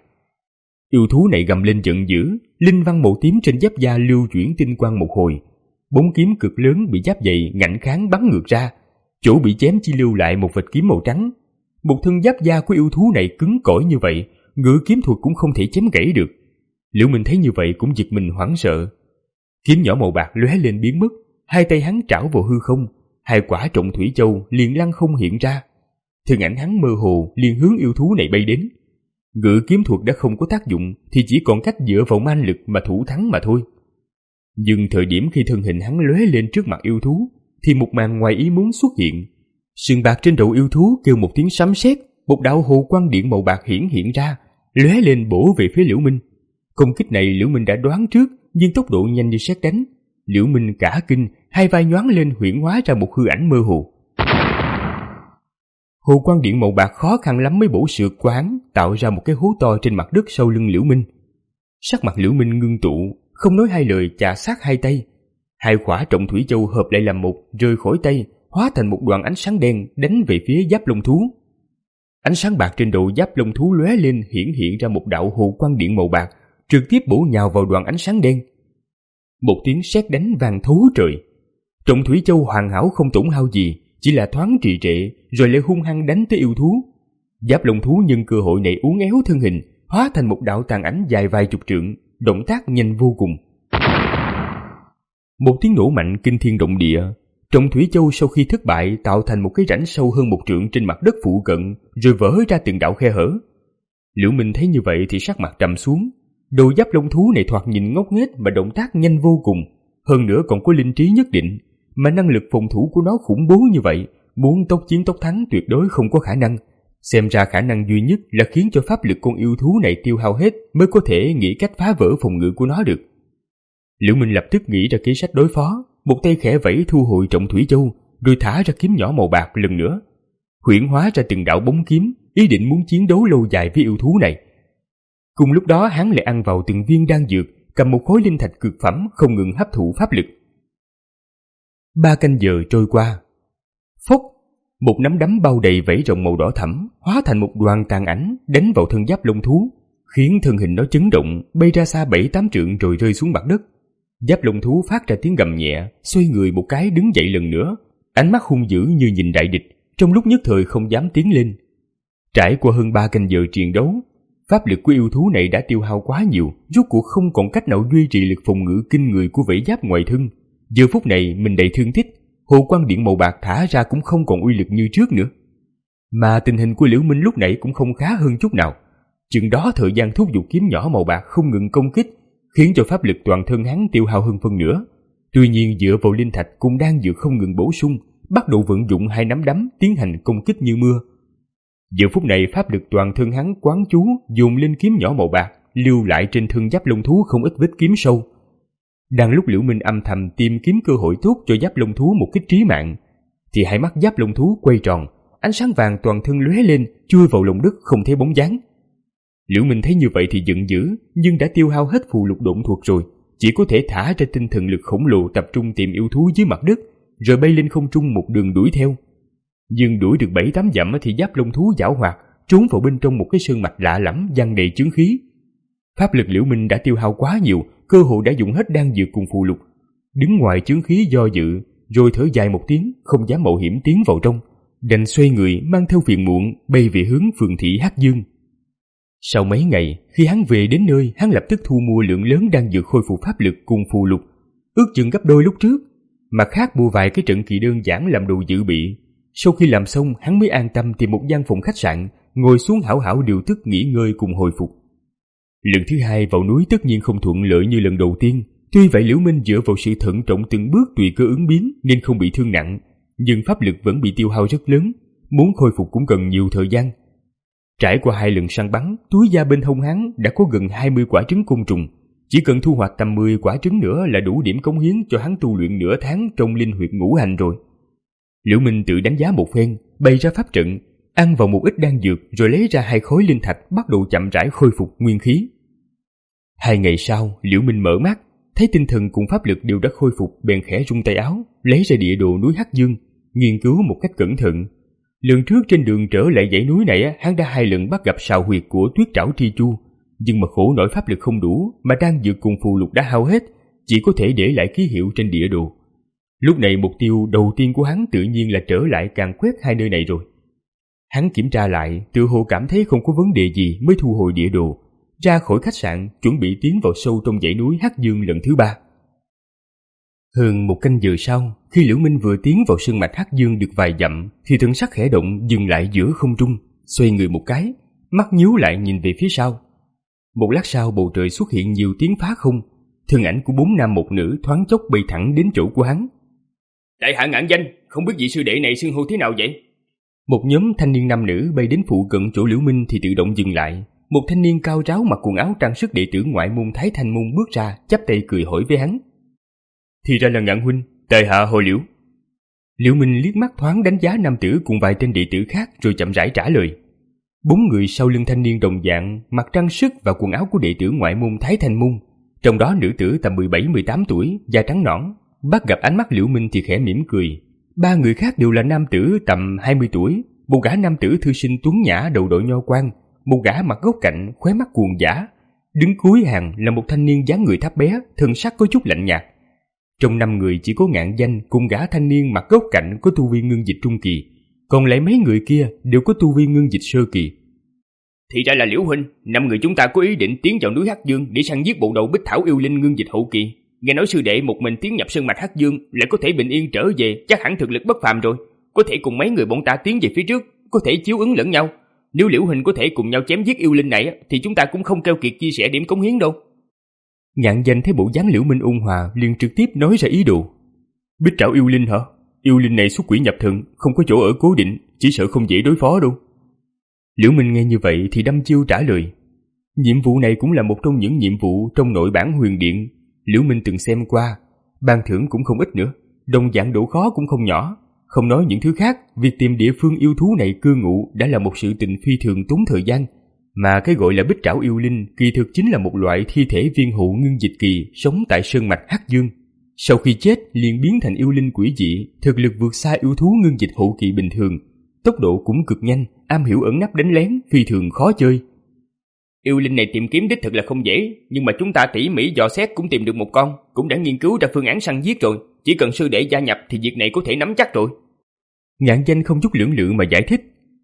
Yêu thú này gầm lên giận dữ, linh văn màu tím trên giáp da lưu chuyển tinh quang một hồi. Bóng kiếm cực lớn bị giáp dày ngạnh kháng bắn ngược ra, chỗ bị chém chỉ lưu lại một vệt kiếm màu trắng. Một thân giáp da của yêu thú này cứng cỏi như vậy, ngự kiếm thuật cũng không thể chém gãy được. Liễu Minh thấy như vậy cũng giật mình hoảng sợ. Kiếm nhỏ màu bạc lóe lên biến mất, hai tay hắn trảo vào hư không, hai quả trọng thủy châu liền lăng không hiện ra. Thân ảnh hắn mơ hồ liền hướng yêu thú này bay đến. Ngự kiếm thuật đã không có tác dụng thì chỉ còn cách dựa vào man lực mà thủ thắng mà thôi. Nhưng thời điểm khi thân hình hắn lóe lên trước mặt yêu thú thì một màn ngoài ý muốn xuất hiện. Sừng bạc trên đầu yêu thú kêu một tiếng sấm sét, một đạo hồ quang điện màu bạc hiển hiện ra, lóe lên bổ về phía Liễu Minh. Công kích này Liễu Minh đã đoán trước, nhưng tốc độ nhanh như sét đánh. Liễu Minh cả kinh, hai vai nhoáng lên huyễn hóa ra một hư ảnh mơ hồ. Hồ quang điện màu bạc khó khăn lắm mới bổ sượt quán, tạo ra một cái hố to trên mặt đất sau lưng Liễu Minh. Sắc mặt Liễu Minh ngưng tụ, không nói hai lời chà sát hai tay. Hai quả trọng thủy châu hợp lại làm một, rơi khỏi tay, hóa thành một đoàn ánh sáng đen đánh về phía giáp lông thú. Ánh sáng bạc trên đầu giáp lông thú lóe lên hiển hiện ra một đạo hồ quang điện màu bạc, trực tiếp bổ nhào vào đoàn ánh sáng đen. Một tiếng sét đánh vang thấu trời. Trọng thủy châu hoàn hảo không tổn hao gì, chỉ là thoáng trì trệ, rồi lại hung hăng đánh tới yêu thú. Giáp lông thú nhân cơ hội này uốn éo thân hình, hóa thành một đạo tàn ảnh dài vài chục trượng, động tác nhanh vô cùng. Một tiếng nổ mạnh kinh thiên động địa. Trọng thủy châu sau khi thất bại tạo thành một cái rãnh sâu hơn một trượng trên mặt đất phụ cận, rồi vỡ ra từng đạo khe hở. Liễu Minh thấy như vậy thì sắc mặt trầm xuống. Đầu giáp lông thú này thoạt nhìn ngốc nghếch mà động tác nhanh vô cùng, hơn nữa còn có linh trí nhất định, mà năng lực phòng thủ của nó khủng bố như vậy, muốn tốc chiến tốc thắng tuyệt đối không có khả năng, Xem ra khả năng duy nhất là khiến cho pháp lực con yêu thú này tiêu hao hết mới có thể nghĩ cách phá vỡ phòng ngự của nó được. Liễu Minh lập tức nghĩ ra kế sách đối phó, một tay khẽ vẫy thu hồi Trọng Thủy Châu, rồi thả ra kiếm nhỏ màu bạc lần nữa, huyễn hóa ra từng đạo bóng kiếm, ý định muốn chiến đấu lâu dài với yêu thú này. Cùng lúc đó hắn lại ăn vào từng viên đan dược, cầm một khối linh thạch cực phẩm không ngừng hấp thụ pháp lực. Ba canh giờ trôi qua. Phốc, một nắm đấm bao đầy vảy rồng màu đỏ thẫm hóa thành một đoàn tàn ảnh đánh vào thân giáp lông thú, khiến thân hình nó chấn động, bay ra xa bảy tám trượng rồi rơi xuống mặt đất. Giáp lông thú phát ra tiếng gầm nhẹ, xoay người một cái đứng dậy lần nữa, ánh mắt hung dữ như nhìn đại địch, trong lúc nhất thời không dám tiến lên. Trải qua hơn ba canh giờ chiến đấu, pháp lực của yêu thú này đã tiêu hao quá nhiều, rốt cuộc không còn cách nào duy trì lực phòng ngự kinh người của vảy giáp ngoài thân. Giờ phút này mình đầy thương tích, hồ quang điện màu bạc thả ra cũng không còn uy lực như trước nữa. Mà tình hình của Liễu Minh lúc nãy cũng không khá hơn chút nào. Chừng đó thời gian thúc giục kiếm nhỏ màu bạc không ngừng công kích, khiến cho pháp lực toàn thân hắn tiêu hao hơn phân nửa. Tuy nhiên dựa vào linh thạch cũng đang dược không ngừng bổ sung, bắt đầu vận dụng hai nắm đấm tiến hành công kích như mưa. Giờ phút này pháp lực toàn thân hắn quán chú dồn lên kiếm nhỏ màu bạc, lưu lại trên thân giáp lông thú không ít vết kiếm sâu. Đang lúc Liễu Minh âm thầm tìm kiếm cơ hội tốt cho giáp lông thú một kích trí mạng, thì hai mắt giáp lông thú quay tròn, ánh sáng vàng toàn thân lóe lên, chui vào lòng đất không thấy bóng dáng. Liễu Minh thấy như vậy thì giận dữ, nhưng đã tiêu hao hết phù lục độn thuật rồi, chỉ có thể thả ra tinh thần lực khổng lồ tập trung tìm yêu thú dưới mặt đất, rồi bay lên không trung một đường đuổi theo. Nhưng đuổi được bảy tám dặm thì giáp lông thú giảo hoạt trốn vào bên trong một cái sơn mạch lạ lẫm giăng đầy chướng khí. Pháp lực Liễu Minh đã tiêu hao quá nhiều, cơ hội đã dùng hết đan dược cùng phù lục. Đứng ngoài chướng khí do dự, rồi thở dài một tiếng, không dám mạo hiểm tiến vào trong, đành xoay người mang theo phiền muộn bay về hướng phường thị Hắc Dương. Sau mấy ngày, khi hắn về đến nơi, hắn lập tức thu mua lượng lớn đan dược khôi phục pháp lực cùng phù lục, ước chừng gấp đôi lúc trước. Mặt khác mua vài cái trận kỳ đơn giản làm đồ dự bị. Sau khi làm xong, hắn mới an tâm tìm một gian phòng khách sạn, ngồi xuống hảo hảo điều tức nghỉ ngơi cùng hồi phục. Lần thứ hai vào núi tất nhiên không thuận lợi như lần đầu tiên. Tuy vậy Liễu Minh dựa vào sự thận trọng từng bước tùy cơ ứng biến nên không bị thương nặng, nhưng pháp lực vẫn bị tiêu hao rất lớn, muốn khôi phục cũng cần nhiều thời gian. Trải qua hai lần săn bắn, túi da bên hông hắn đã có gần hai mươi quả trứng côn trùng. Chỉ cần thu hoạch tầm mười quả trứng nữa là đủ điểm cống hiến cho hắn tu luyện nửa tháng trong linh huyệt ngũ hành rồi. Liễu Minh tự đánh giá một phen, bày ra pháp trận, ăn vào một ít đan dược rồi lấy ra hai khối linh thạch bắt đầu chậm rãi khôi phục nguyên khí. Hai ngày sau, Liễu Minh mở mắt, thấy tinh thần cùng pháp lực đều đã khôi phục, bèn khẽ rung tay áo, lấy ra địa đồ núi Hắc Dương, nghiên cứu một cách cẩn thận. Lần trước trên đường trở lại dãy núi này, hắn đã hai lần bắt gặp sào huyệt của Tuyết Trảo Tri Chu, nhưng mà khổ nổi pháp lực không đủ, mà đan dược cùng phù lục đã hao hết, chỉ có thể để lại ký hiệu trên địa đồ. Lúc này mục tiêu đầu tiên của hắn tự nhiên là trở lại càn quét hai nơi này rồi. Hắn kiểm tra lại, tự hồ cảm thấy không có vấn đề gì mới thu hồi địa đồ, ra khỏi khách sạn chuẩn bị tiến vào sâu trong dãy núi Hắc Dương lần thứ ba. Hơn một canh giờ sau, khi Liễu Minh vừa tiến vào sơn mạch Hắc Dương được vài dặm, thì thần sắc khẽ động dừng lại giữa không trung, xoay người một cái, mắt nhíu lại nhìn về phía sau. Một lát sau bầu trời xuất hiện nhiều tiếng phá không, thân ảnh của bốn nam một nữ thoáng chốc bay thẳng đến chỗ của hắn. Đại hạ ngạn danh, không biết vị sư đệ này xưng hô thế nào vậy? Một nhóm thanh niên nam nữ bay đến phụ cận chỗ Liễu Minh thì tự động dừng lại. Một thanh niên cao ráo mặc quần áo trang sức đệ tử ngoại môn Thái Thanh môn bước ra, chắp tay cười hỏi với hắn. Thì ra là Ngạn huynh, tại hạ họ Liễu. Liễu Minh liếc mắt thoáng đánh giá nam tử cùng vài tên đệ tử khác rồi chậm rãi trả lời. Bốn người sau lưng thanh niên đồng dạng, mặc trang sức và quần áo của đệ tử ngoại môn Thái Thanh môn, trong đó nữ tử tầm mười bảy mười tám tuổi, da trắng nõn, bắt gặp ánh mắt Liễu Minh thì khẽ mỉm cười. Ba người khác đều là nam tử tầm hai mươi tuổi, một gã nam tử thư sinh tuấn nhã đầu đội nho quan, một gã mặt gốc cạnh, khóe mắt cuồng dã. Đứng cuối hàng là một thanh niên dáng người thấp bé, thân sắc có chút lạnh nhạt. Trong năm người chỉ có Ngạn Danh cùng gã thanh niên mặt gốc cạnh có tu vi ngưng dịch trung kỳ, còn lại mấy người kia đều có tu vi ngưng dịch sơ kỳ. Thì ra là Liễu huynh, năm người chúng ta có ý định tiến vào núi Hắc Dương để săn giết bộ đầu Bích Thảo yêu linh ngưng dịch hậu kỳ. Nghe nói sư đệ một mình tiến nhập sơn mạch Hắc Dương lại có thể bình yên trở về, chắc hẳn thực lực bất phàm rồi. Có thể cùng mấy người bọn ta tiến về phía trước, có thể chiếu ứng lẫn nhau. Nếu Liễu huynh có thể cùng nhau chém giết yêu linh này thì chúng ta cũng không keo kiệt chia sẻ điểm cống hiến đâu. Ngạn Danh thấy bộ dáng Liễu Minh ôn hòa, liền trực tiếp nói ra ý đồ. Bích Trảo yêu linh hả? Yêu linh này xuất quỷ nhập thần, không có chỗ ở cố định, chỉ sợ không dễ đối phó đâu. Liễu Minh nghe như vậy thì đăm chiêu trả lời. Nhiệm vụ này cũng là một trong những nhiệm vụ trong nội bản huyền điện. Liễu Minh từng xem qua, ban thưởng cũng không ít nữa, đồng dạng độ khó cũng không nhỏ. Không nói những thứ khác, việc tìm địa phương yêu thú này cư ngụ đã là một sự tình phi thường tốn thời gian. Mà cái gọi là bích trảo yêu linh kỳ thực chính là một loại thi thể viên hộ ngưng dịch kỳ sống tại sơn mạch Hắc Dương. Sau khi chết liền biến thành yêu linh quỷ dị, thực lực vượt xa yêu thú ngưng dịch hộ kỳ bình thường, tốc độ cũng cực nhanh, am hiểu ẩn nấp đánh lén, phi thường khó chơi. Yêu linh này tìm kiếm đích thực là không dễ, nhưng mà chúng ta tỉ mỉ dò xét cũng tìm được một con, cũng đã nghiên cứu ra phương án săn giết rồi, chỉ cần sư đệ gia nhập thì việc này có thể nắm chắc rồi. Ngạn Danh không chút lưỡng lự mà giải thích.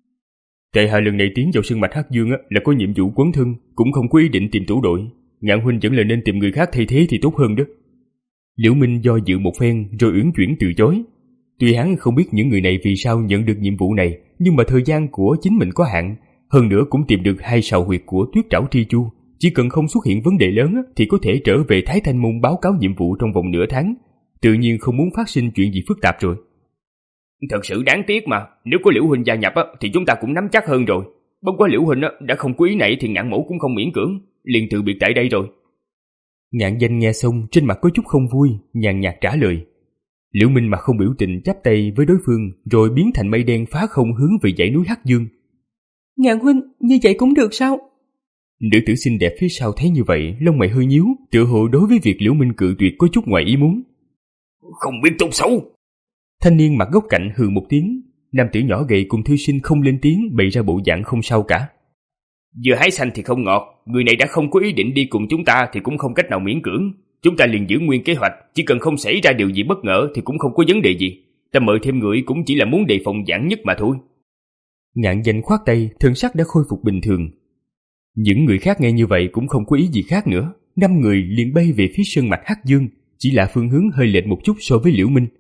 Tại hạ lần này tiến vào sơn mạch Hắc Dương là có nhiệm vụ quấn thân, cũng không có ý định tìm tủ đội. Ngạn huynh vẫn là nên tìm người khác thay thế thì tốt hơn đó. Liễu Minh do dự một phen rồi uyển chuyển từ chối. Tuy hắn không biết những người này vì sao nhận được nhiệm vụ này, nhưng mà thời gian của chính mình có hạn, hơn nữa cũng tìm được hai sào huyệt của Tuyết Trảo Tri Chu, chỉ cần không xuất hiện vấn đề lớn thì có thể trở về Thái Thanh Môn báo cáo nhiệm vụ trong vòng nửa tháng. Tự nhiên không muốn phát sinh chuyện gì phức tạp rồi. Thật sự đáng tiếc mà, nếu có Liễu huynh gia nhập thì chúng ta cũng nắm chắc hơn rồi. Bất quá Liễu huynh đã không có ý này thì Ngạn mẫu cũng không miễn cưỡng, liền từ biệt tại đây rồi. Ngạn Danh nghe xong trên mặt có chút không vui, nhàn nhạt trả lời. Liễu Minh mặt không biểu tình chắp tay với đối phương, rồi biến thành mây đen phá không hướng về dãy núi Hắc Dương. Ngạn huynh, như vậy cũng được sao? Nữ tử xinh đẹp phía sau thấy như vậy, lông mày hơi nhíu, tựa hồ đối với việc Liễu Minh cự tuyệt có chút ngoài ý muốn. Không biết tốt xấu. Thanh niên mặt góc cạnh hừ một tiếng, nam tử nhỏ gầy cùng thư sinh không lên tiếng, bày ra bộ dạng không sao cả. Vừa hái xanh thì không ngọt, người này đã không có ý định đi cùng chúng ta thì cũng không cách nào miễn cưỡng. Chúng ta liền giữ nguyên kế hoạch, chỉ cần không xảy ra điều gì bất ngờ thì cũng không có vấn đề gì. Ta mời thêm người cũng chỉ là muốn đề phòng vạn nhất mà thôi. Ngạn Danh khoát tay, thần sắc đã khôi phục bình thường. Những người khác nghe như vậy cũng không có ý gì khác nữa, năm người liền bay về phía sơn mạch Hắc Dương, chỉ là phương hướng hơi lệch một chút so với Liễu Minh.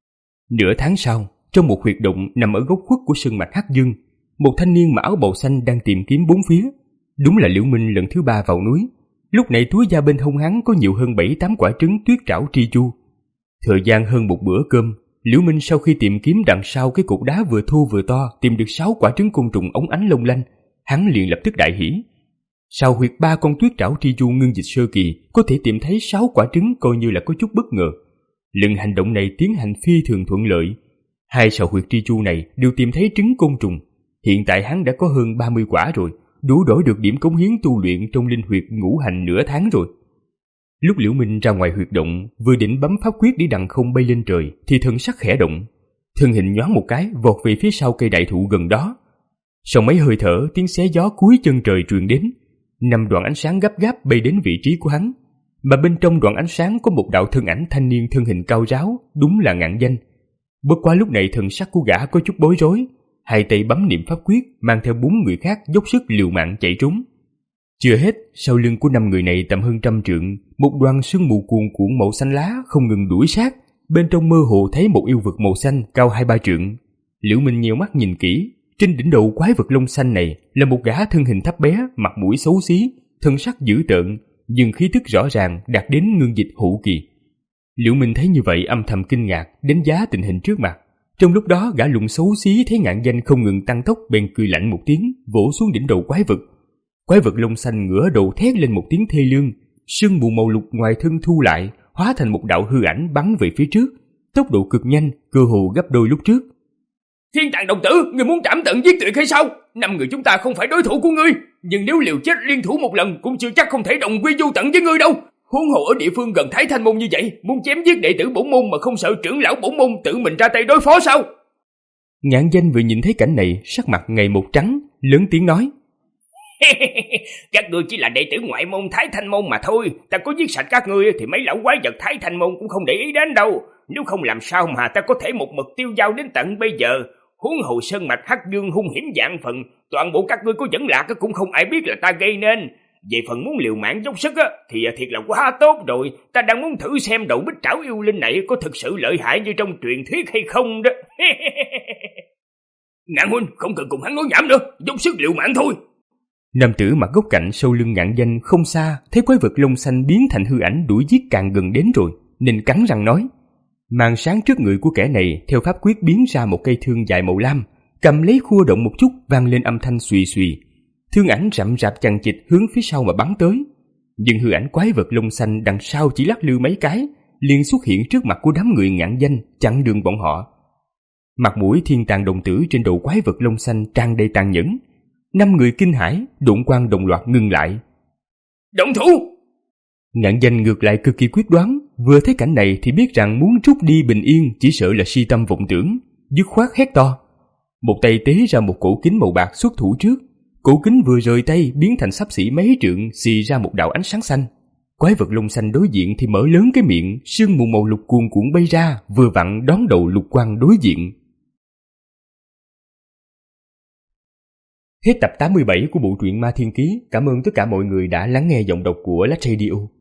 Nửa tháng sau, trong một huyệt động nằm ở góc khuất của sơn mạch Hắc Dương, một thanh niên mặc áo bào xanh đang tìm kiếm bốn phía. Đúng là Liễu Minh lần thứ ba vào núi. Lúc này túi da bên hông hắn có nhiều hơn bảy tám quả trứng Tuyết Trảo Tri Chu. Thời gian hơn một bữa cơm, Liễu Minh sau khi tìm kiếm đằng sau cái cục đá vừa thô vừa to tìm được sáu quả trứng côn trùng óng ánh long lanh, hắn liền lập tức đại hỉ. Sau huyệt ba con Tuyết Trảo Tri Chu ngưng dịch sơ kỳ, có thể tìm thấy sáu quả trứng coi như là có chút bất ngờ. Lần hành động này tiến hành phi thường thuận lợi. Hai sào huyệt Tri Chu này đều tìm thấy trứng côn trùng. Hiện tại hắn đã có hơn ba mươi quả rồi, đủ đổi được điểm cống hiến tu luyện trong linh huyệt ngũ hành nửa tháng rồi. Lúc Liễu Minh ra ngoài huyệt động, vừa định bấm pháp quyết đi đằng không bay lên trời, thì thân sắc khẽ động. Thân hình nhoáng một cái, vọt về phía sau cây đại thụ gần đó. Sau mấy hơi thở, tiếng xé gió cuối chân trời truyền đến. Năm đoạn ánh sáng gấp gáp bay đến vị trí của hắn. Mà bên trong đoạn ánh sáng có một đạo thân ảnh thanh niên thân hình cao ráo, đúng là Ngạn Danh. Bất quá lúc này thần sắc của gã có chút bối rối, hai tay bấm niệm pháp quyết, mang theo bốn người khác dốc sức liều mạng chạy trốn. Chưa hết, sau lưng của năm người này tầm hơn trăm trượng, một đoàn sương mù cuồn cuộn màu xanh lá không ngừng đuổi sát, bên trong mơ hồ thấy một yêu vật màu xanh cao hai ba trượng. Liễu Minh nheo mắt nhìn kỹ, trên đỉnh đầu quái vật lông xanh này là một gã thân hình thấp bé, mặt mũi xấu xí, thân sắc dữ tợn, nhưng khí tức rõ ràng đạt đến ngưng dịch hữu kỳ. Liễu Minh thấy như vậy âm thầm kinh ngạc, đánh giá tình hình trước mặt. Trong lúc đó gã lùn xấu xí thấy Ngạn Danh không ngừng tăng tốc, bèn cười lạnh một tiếng, vỗ xuống đỉnh đầu quái vật. Quái vật lông xanh ngửa đầu thét lên một tiếng thê lương, sương mù màu lục ngoài thân thu lại, hóa thành một đạo hư ảnh bắn về phía trước, tốc độ cực nhanh, cơ hồ gấp đôi lúc trước. Thiên Tàng đồng tử, ngươi muốn trảm tận giết tuyệt hay sao? Năm người chúng ta không phải đối thủ của ngươi, nhưng nếu liều chết liên thủ một lần cũng chưa chắc không thể đồng quy vô tận với ngươi đâu. Huống hồ ở địa phương gần Thái Thanh môn như vậy, muốn chém giết đệ tử bổn môn mà không sợ trưởng lão bổn môn tự mình ra tay đối phó sao? Ngạn Danh vừa nhìn thấy cảnh này, sắc mặt ngày một trắng, lớn tiếng nói: các ngươi chỉ là đệ tử ngoại môn Thái Thanh môn mà thôi, ta có giết sạch các ngươi thì mấy lão quái vật Thái Thanh môn cũng không để ý đến đâu. Nếu không làm sao mà ta có thể một mực tiêu dao đến tận bây giờ. Huống hồ sơn mạch Hắc Dương hung hiểm vạn phần, toàn bộ các ngươi có dẫn lạc cũng không ai biết là ta gây nên. Về phần muốn liều mạng dốc sức á, thì thiệt là quá tốt rồi. Ta đang muốn thử xem đầu bích trảo yêu linh này có thực sự lợi hại như trong truyền thuyết hay không đó. Ngạn huynh, không cần cùng hắn nói nhảm nữa, dốc sức liều mạng thôi. Nam tử mặc góc cạnh sau lưng Ngạn Danh không xa, thấy quái vật lông xanh biến thành hư ảnh đuổi giết càng gần đến rồi, nên cắn răng nói. Màn sáng trước người của kẻ này theo pháp quyết biến ra một cây thương dài màu lam, cầm lấy khua động một chút, vang lên âm thanh xùy xùy. Thương ảnh rậm rạp chằng chịt hướng phía sau mà bắn tới. Nhưng hư ảnh quái vật lông xanh đằng sau chỉ lắc lư mấy cái, liền xuất hiện trước mặt của đám người ngạn danh, chặn đường bọn họ. Mặt mũi thiên tàn đồng tử trên đầu quái vật lông xanh tràn đầy tàn nhẫn. Năm người kinh hãi, độn quang đồng loạt ngừng lại. Động thủ! Ngạn danh ngược lại cực kỳ quyết đoán, vừa thấy cảnh này thì biết rằng muốn rút đi bình yên chỉ sợ là si tâm vọng tưởng, dứt khoát hét to. Một tay tế ra một cổ kính màu bạc xuất thủ trước. Cổ kính vừa rời tay biến thành xấp xỉ mấy trượng, xì ra một đạo ánh sáng xanh. Quái vật lông xanh đối diện thì mở lớn cái miệng, sương mù màu lục cuồn cuộn bay ra, vừa vặn đón đầu lục quang đối diện. Hết tập tám mươi bảy của bộ truyện Ma Thiên Ký. Cảm ơn tất cả mọi người đã lắng nghe giọng đọc của Lách Radio.